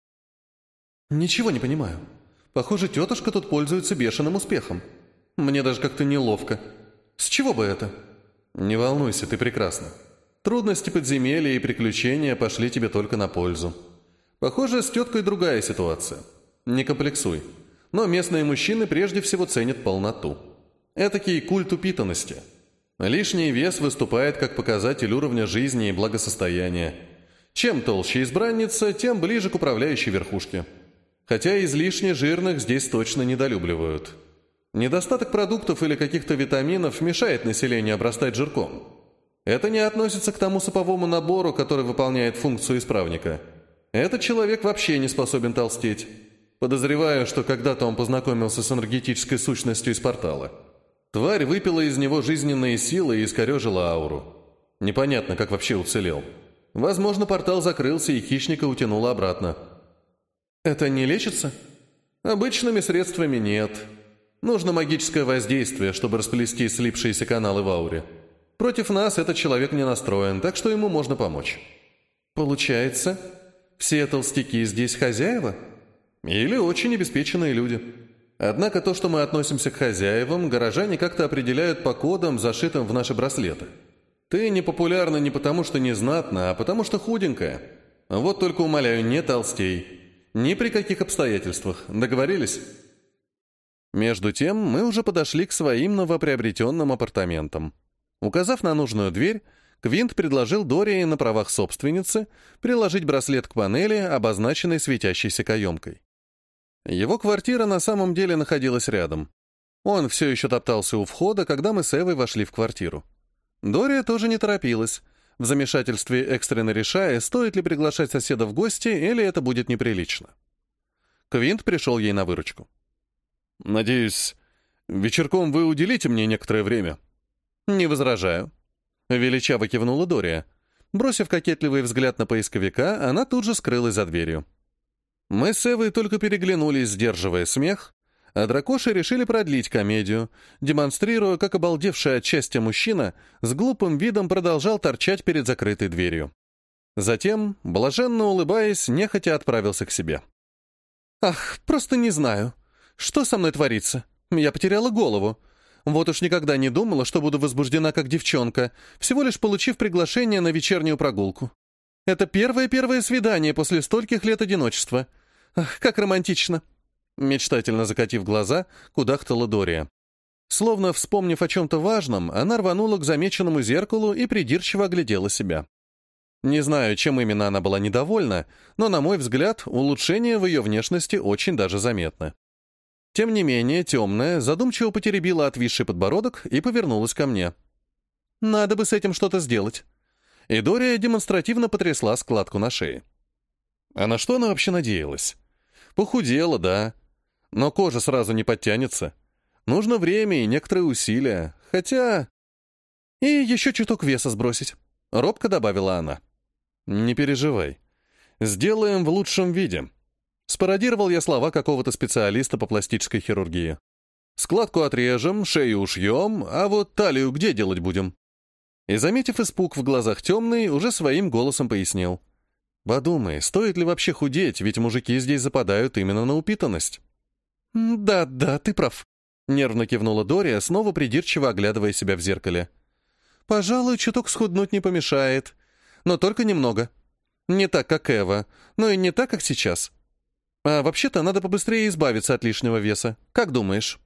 «Ничего не понимаю. Похоже, тетушка тут пользуется бешеным успехом. Мне даже как-то неловко. С чего бы это?» «Не волнуйся, ты прекрасна. Трудности подземелья и приключения пошли тебе только на пользу. Похоже, с теткой другая ситуация. Не комплексуй. Но местные мужчины прежде всего ценят полноту. Этакий культ упитанности. Лишний вес выступает как показатель уровня жизни и благосостояния. Чем толще избранница, тем ближе к управляющей верхушке. Хотя излишне жирных здесь точно недолюбливают. Недостаток продуктов или каких-то витаминов мешает населению обрастать жирком. Это не относится к тому суповому набору, который выполняет функцию исправника. Этот человек вообще не способен толстеть. Подозреваю, что когда-то он познакомился с энергетической сущностью из портала. Тварь выпила из него жизненные силы и искорежила ауру. Непонятно, как вообще уцелел. Возможно, портал закрылся и хищника утянуло обратно. Это не лечится? Обычными средствами нет. Нужно магическое воздействие, чтобы расплести слипшиеся каналы в ауре. Против нас этот человек не настроен, так что ему можно помочь. Получается, все толстяки здесь хозяева? Или очень обеспеченные люди? Однако то, что мы относимся к хозяевам, горожане как-то определяют по кодам, зашитым в наши браслеты. Ты не популярна не потому, что не знатна, а потому, что худенькая. Вот только умоляю, не толстей. Ни при каких обстоятельствах. Договорились?» Между тем, мы уже подошли к своим новоприобретенным апартаментам. Указав на нужную дверь, Квинт предложил Дории на правах собственницы приложить браслет к панели, обозначенной светящейся каемкой. Его квартира на самом деле находилась рядом. Он все еще топтался у входа, когда мы с Эвой вошли в квартиру. Дория тоже не торопилась, в замешательстве экстренно решая, стоит ли приглашать соседа в гости, или это будет неприлично. Квинт пришел ей на выручку. «Надеюсь, вечерком вы уделите мне некоторое время?» «Не возражаю», — величаво кивнула Дория. Бросив кокетливый взгляд на поисковика, она тут же скрылась за дверью. Мы с Эвой только переглянулись, сдерживая смех, а дракоши решили продлить комедию, демонстрируя, как обалдевший от счастья мужчина с глупым видом продолжал торчать перед закрытой дверью. Затем, блаженно улыбаясь, нехотя отправился к себе. «Ах, просто не знаю. Что со мной творится? Я потеряла голову. Вот уж никогда не думала, что буду возбуждена как девчонка, всего лишь получив приглашение на вечернюю прогулку. Это первое свидание после стольких лет одиночества. Ах, как романтично!» Мечтательно закатив глаза, кудахтала Дория. Словно вспомнив о чем-то важном, она рванула к замеченному зеркалу и придирчиво оглядела себя. Не знаю, чем именно она была недовольна, но, на мой взгляд, улучшение в ее внешности очень даже заметно. Тем не менее, темная задумчиво потеребила отвисший подбородок и повернулась ко мне. «Надо бы с этим что-то сделать». И Дория демонстративно потрясла складку на шее. А на что она вообще надеялась? Похудела, да. Но кожа сразу не подтянется. Нужно время и некоторые усилия. Хотя... И еще чуток веса сбросить. Робко добавила она. «Не переживай. Сделаем в лучшем виде». Спародировал я слова какого-то специалиста по пластической хирургии. «Складку отрежем, шею ушьем, а вот талию где делать будем?» И, заметив испуг в глазах темной, уже своим голосом пояснил. «Подумай, стоит ли вообще худеть, ведь мужики здесь западают именно на упитанность». «Да, ты прав», — нервно кивнула Дория, снова придирчиво оглядывая себя в зеркале. «Пожалуй, чуток схуднуть не помешает. Но только немного. Не так, как Эва, но и не так, как сейчас. А вообще-то надо побыстрее избавиться от лишнего веса. Как думаешь?»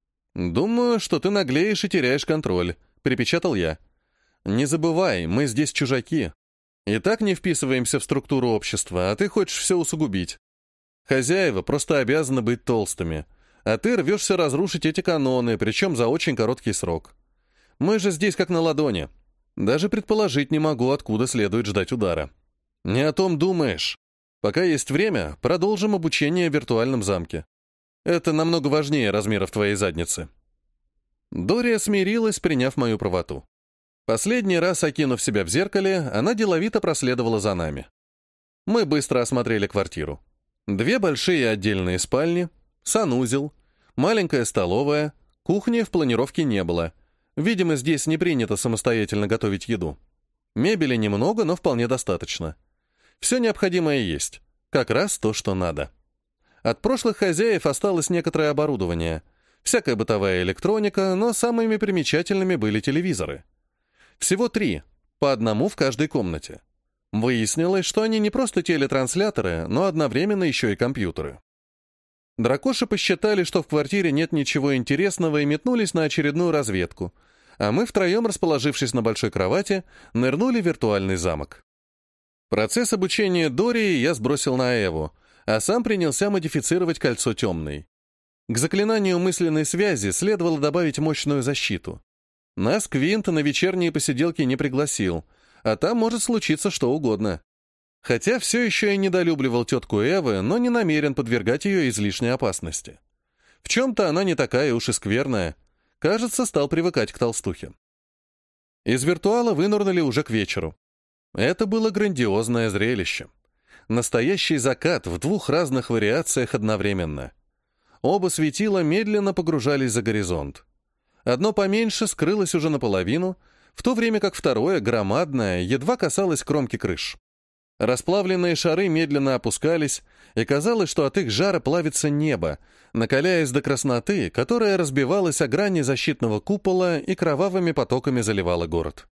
«Думаю, что ты наглеешь и теряешь контроль», — припечатал я. «Не забывай, мы здесь чужаки. И так не вписываемся в структуру общества, а ты хочешь все усугубить. Хозяева просто обязаны быть толстыми, а ты рвешься разрушить эти каноны, причем за очень короткий срок. Мы же здесь как на ладони. Даже предположить не могу, откуда следует ждать удара. Не о том думаешь. Пока есть время, продолжим обучение в виртуальном замке. Это намного важнее размеров твоей задницы». Дория смирилась, приняв мою правоту. Последний раз, окинув себя в зеркале, она деловито проследовала за нами. Мы быстро осмотрели квартиру. 2 большие отдельные спальни, санузел, маленькая столовая, кухни в планировке не было. Видимо, здесь не принято самостоятельно готовить еду. Мебели немного, но вполне достаточно. Все необходимое есть. Как раз то, что надо. От прошлых хозяев осталось некоторое оборудование. Всякая бытовая электроника, но самыми примечательными были телевизоры. Всего 3, по одному в каждой комнате. Выяснилось, что они не просто телетрансляторы, но одновременно еще и компьютеры. Дракоши посчитали, что в квартире нет ничего интересного, и метнулись на очередную разведку, а мы втроем, расположившись на большой кровати, нырнули в виртуальный замок. Процесс обучения Дории я сбросил на Эву, а сам принялся модифицировать кольцо темной. К заклинанию мысленной связи следовало добавить мощную защиту. Нас Квинт на вечерние посиделки не пригласил, а там может случиться что угодно. Хотя все еще и недолюбливал тетку Эвы, но не намерен подвергать ее излишней опасности. В чем-то она не такая уж и скверная. Кажется, стал привыкать к толстухе. Из виртуала вынырнули уже к вечеру. Это было грандиозное зрелище. Настоящий закат в 2 разных вариациях одновременно. Оба светила медленно погружались за горизонт. Одно поменьше скрылось уже наполовину, в то время как второе, громадное, едва касалось кромки крыш. Расплавленные шары медленно опускались, и казалось, что от их жара плавится небо, накаляясь до красноты, которая разбивалась о грани защитного купола и кровавыми потоками заливала город.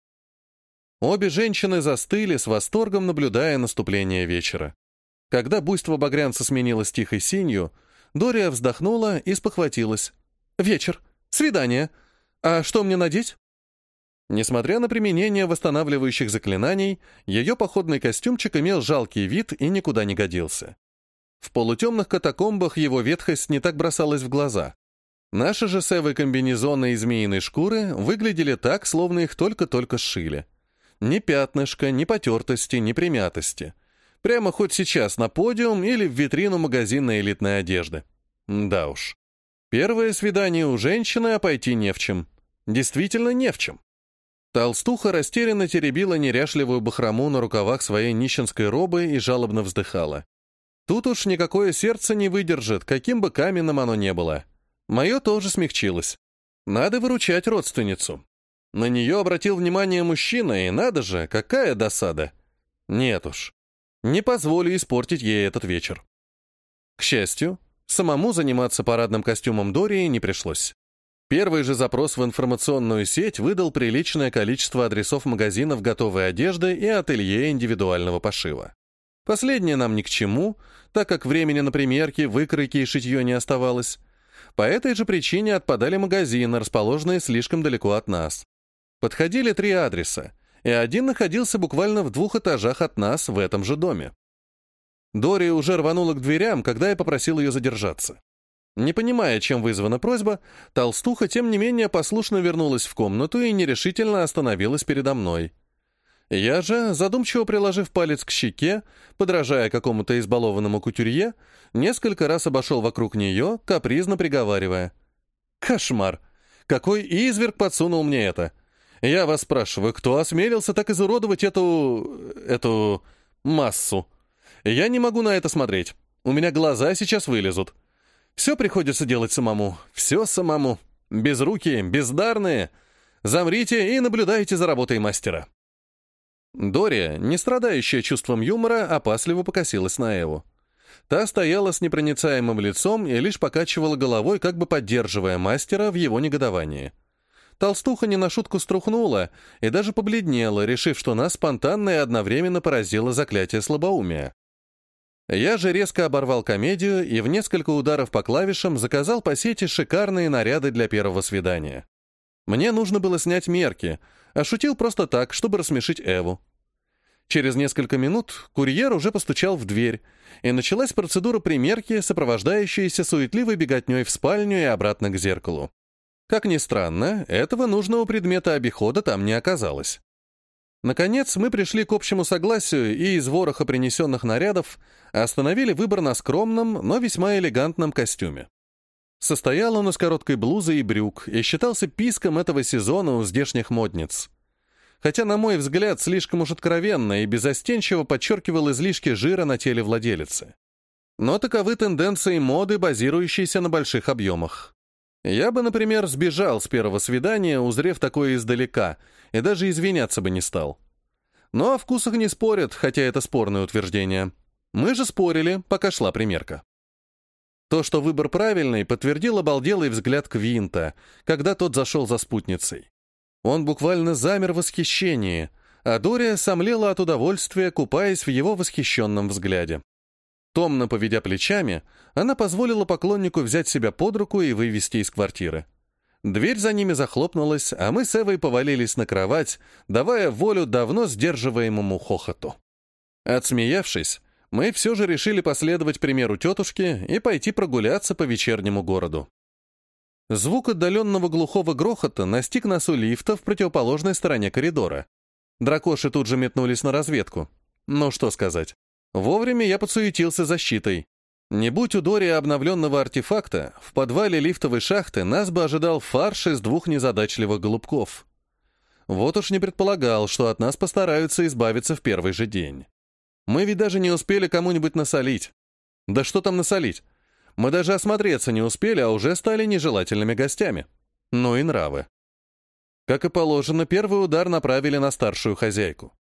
Обе женщины застыли с восторгом, наблюдая наступление вечера. Когда буйство багрянца сменилось тихой синью, Дория вздохнула и спохватилась. «Вечер. Свидание. А что мне надеть?» Несмотря на применение восстанавливающих заклинаний, ее походный костюмчик имел жалкий вид и никуда не годился. В полутемных катакомбах его ветхость не так бросалась в глаза. Наши же с Эвой комбинезоны из змеиной шкуры выглядели так, словно их только-только сшили. Ни пятнышка, ни потертости, ни примятости. Прямо хоть сейчас на подиум или в витрину магазина элитной одежды. Да уж. Первое свидание у женщины, а пойти не в чем. Действительно не в чем. Толстуха растерянно теребила неряшливую бахрому на рукавах своей нищенской робы и жалобно вздыхала. Тут уж никакое сердце не выдержит, каким бы каменным оно ни было. Мое тоже смягчилось. Надо выручать родственницу. На нее обратил внимание мужчина, и надо же, какая досада. Нет уж. Не позволю испортить ей этот вечер. К счастью, самому заниматься парадным костюмом Дории не пришлось. Первый же запрос в информационную сеть выдал приличное количество адресов магазинов готовой одежды и ателье индивидуального пошива. Последнее нам ни к чему, так как времени на примерки, выкройки и шитье не оставалось. По этой же причине отпадали магазины, расположенные слишком далеко от нас. Подходили 3 адреса, и один находился буквально в 2 этажах от нас в этом же доме. Дория уже рванула к дверям, когда я попросил ее задержаться. Не понимая, чем вызвана просьба, толстуха, тем не менее, послушно вернулась в комнату и нерешительно остановилась передо мной. Я же, задумчиво приложив палец к щеке, подражая какому-то избалованному кутюрье, несколько раз обошел вокруг нее, капризно приговаривая. «Кошмар! Какой изверг подсунул мне это? Я вас спрашиваю, кто осмелился так изуродовать эту массу? Я не могу на это смотреть. У меня глаза сейчас вылезут. Все приходится делать самому. Все самому. Безрукие, бездарные. Замрите и наблюдайте за работой мастера». Дория, не страдающая чувством юмора, опасливо покосилась на Эву. Та стояла с непроницаемым лицом и лишь покачивала головой, как бы поддерживая мастера в его негодовании. Толстуха не на шутку струхнула и даже побледнела, решив, что нас спонтанно и одновременно поразило заклятие слабоумия. Я же резко оборвал комедию и в несколько ударов по клавишам заказал по сети шикарные наряды для первого свидания. Мне нужно было снять мерки, а шутил просто так, чтобы рассмешить Эву. Через несколько минут курьер уже постучал в дверь, и началась процедура примерки, сопровождающаяся суетливой беготней в спальню и обратно к зеркалу. Как ни странно, этого нужного предмета обихода там не оказалось. Наконец, мы пришли к общему согласию и из вороха принесенных нарядов остановили выбор на скромном, но весьма элегантном костюме. Состоял он из короткой блузы и брюк и считался писком этого сезона у здешних модниц. Хотя, на мой взгляд, слишком уж откровенно и беззастенчиво подчеркивал излишки жира на теле владелицы. Но таковы тенденции моды, базирующиеся на больших объемах. Я бы, например, сбежал с первого свидания, узрев такое издалека, и даже извиняться бы не стал. Но о вкусах не спорят, хотя это спорное утверждение. Мы же спорили, пока шла примерка. То, что выбор правильный, подтвердил обалделый взгляд Квинта, когда тот зашел за спутницей. Он буквально замер в восхищении, а Дория сомлела от удовольствия, купаясь в его восхищенном взгляде. Томно поведя плечами, она позволила поклоннику взять себя под руку и вывести из квартиры. Дверь за ними захлопнулась, а мы с Эвой повалились на кровать, давая волю давно сдерживаемому хохоту. Отсмеявшись, мы все же решили последовать примеру тетушки и пойти прогуляться по вечернему городу. Звук отдаленного глухого грохота настиг нас у лифта в противоположной стороне коридора. Дракоши тут же метнулись на разведку. Ну что сказать. Вовремя я подсуетился защитой. Не будь у Дории обновленного артефакта, в подвале лифтовой шахты нас бы ожидал фарш из 2 незадачливых голубков. Вот уж не предполагал, что от нас постараются избавиться в первый же день. Мы ведь даже не успели кому-нибудь насолить. Да что там насолить? Мы даже осмотреться не успели, а уже стали нежелательными гостями. Ну и нравы. Как и положено, первый удар направили на старшую хозяйку.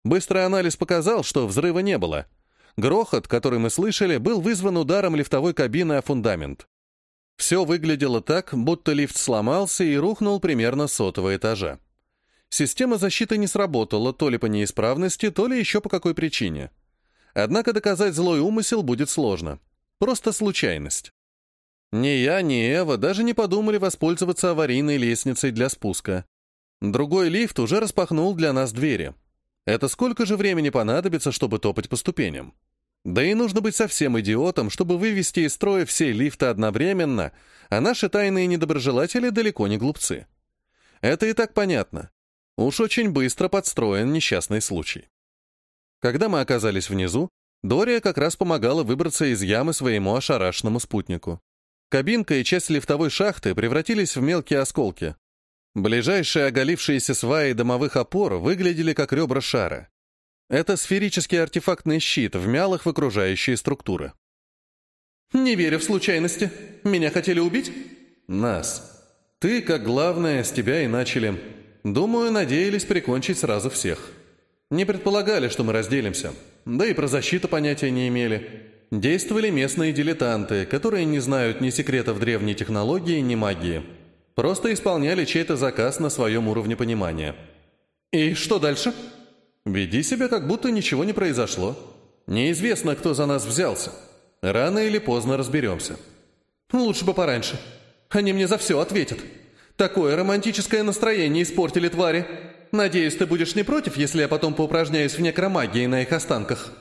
Быстрый анализ показал, что взрыва не было. Грохот, который мы слышали, был вызван ударом лифтовой кабины о фундамент. Все выглядело так, будто лифт сломался и рухнул примерно с 100-го этажа. Система защиты не сработала то ли по неисправности, то ли еще по какой причине. Однако доказать злой умысел будет сложно. Просто случайность. Ни я, ни Эва даже не подумали воспользоваться аварийной лестницей для спуска. Другой лифт уже распахнул для нас двери. Это сколько же времени понадобится, чтобы топать по ступеням? Да и нужно быть совсем идиотом, чтобы вывести из строя все лифты одновременно, а наши тайные недоброжелатели далеко не глупцы. Это и так понятно. Уж очень быстро подстроен несчастный случай. Когда мы оказались внизу, Дория как раз помогала выбраться из ямы своему ошарашенному спутнику. Кабинка и часть лифтовой шахты превратились в мелкие осколки. Ближайшие оголившиеся сваи домовых опор выглядели как ребра шара. Это сферический артефактный щит вмял их в окружающие структуры. «Не верю в случайности. Меня хотели убить?» «Нас. Ты, как главное, с тебя и начали. Думаю, надеялись прикончить сразу всех. Не предполагали, что мы разделимся. Да и про защиту понятия не имели. Действовали местные дилетанты, которые не знают ни секретов древней технологии, ни магии. Просто исполняли чей-то заказ на своем уровне понимания». «И что дальше?» «Веди себя, как будто ничего не произошло. Неизвестно, кто за нас взялся. Рано или поздно разберемся». «Лучше бы пораньше. Они мне за все ответят. Такое романтическое настроение испортили твари. Надеюсь, ты будешь не против, если я потом поупражняюсь в некромагии на их останках?»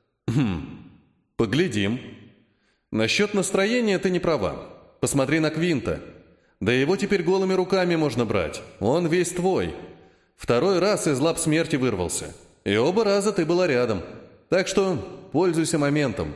«Поглядим. Насчет настроения ты не права. Посмотри на Квинта. Да его теперь голыми руками можно брать. Он весь твой. Второй раз из лап смерти вырвался. И оба раза ты была рядом. Так что пользуйся моментом».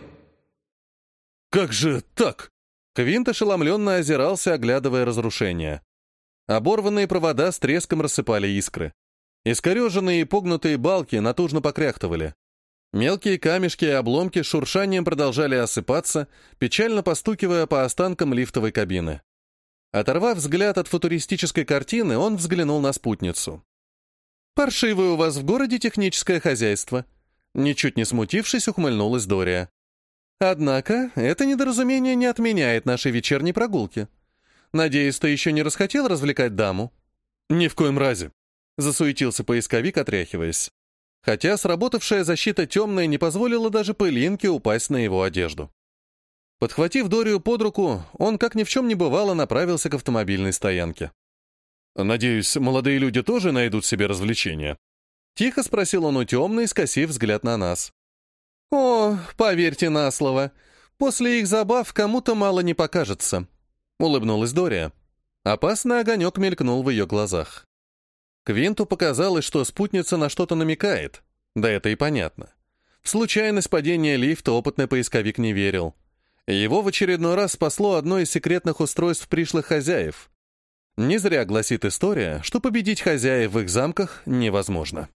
«Как же так?» Квинт ошеломленно озирался, оглядывая разрушения. Оборванные провода с треском рассыпали искры. Искореженные и погнутые балки натужно покряхтывали. Мелкие камешки и обломки с шуршанием продолжали осыпаться, печально постукивая по останкам лифтовой кабины. Оторвав взгляд от футуристической картины, он взглянул на спутницу. «Паршивое у вас в городе техническое хозяйство», — ничуть не смутившись, ухмыльнулась Дория. «Однако это недоразумение не отменяет нашей вечерней прогулки. Надеюсь, ты еще не расхотел развлекать даму?» «Ни в коем разе», — засуетился поисковик, отряхиваясь. Хотя сработавшая защита темная не позволила даже пылинке упасть на его одежду. Подхватив Дорию под руку, он, как ни в чем не бывало, направился к автомобильной стоянке. «Надеюсь, молодые люди тоже найдут себе развлечения?» Тихо спросил он у темной, скосив взгляд на нас. «О, поверьте на слово, после их забав кому-то мало не покажется», — улыбнулась Дория. Опасный огонек мелькнул в ее глазах. Квинту показалось, что спутница на что-то намекает. Да это и понятно. В случайность падения лифта опытный поисковик не верил. Его в очередной раз спасло одно из секретных устройств пришлых хозяев. Не зря гласит история, что победить хозяев в их замках невозможно.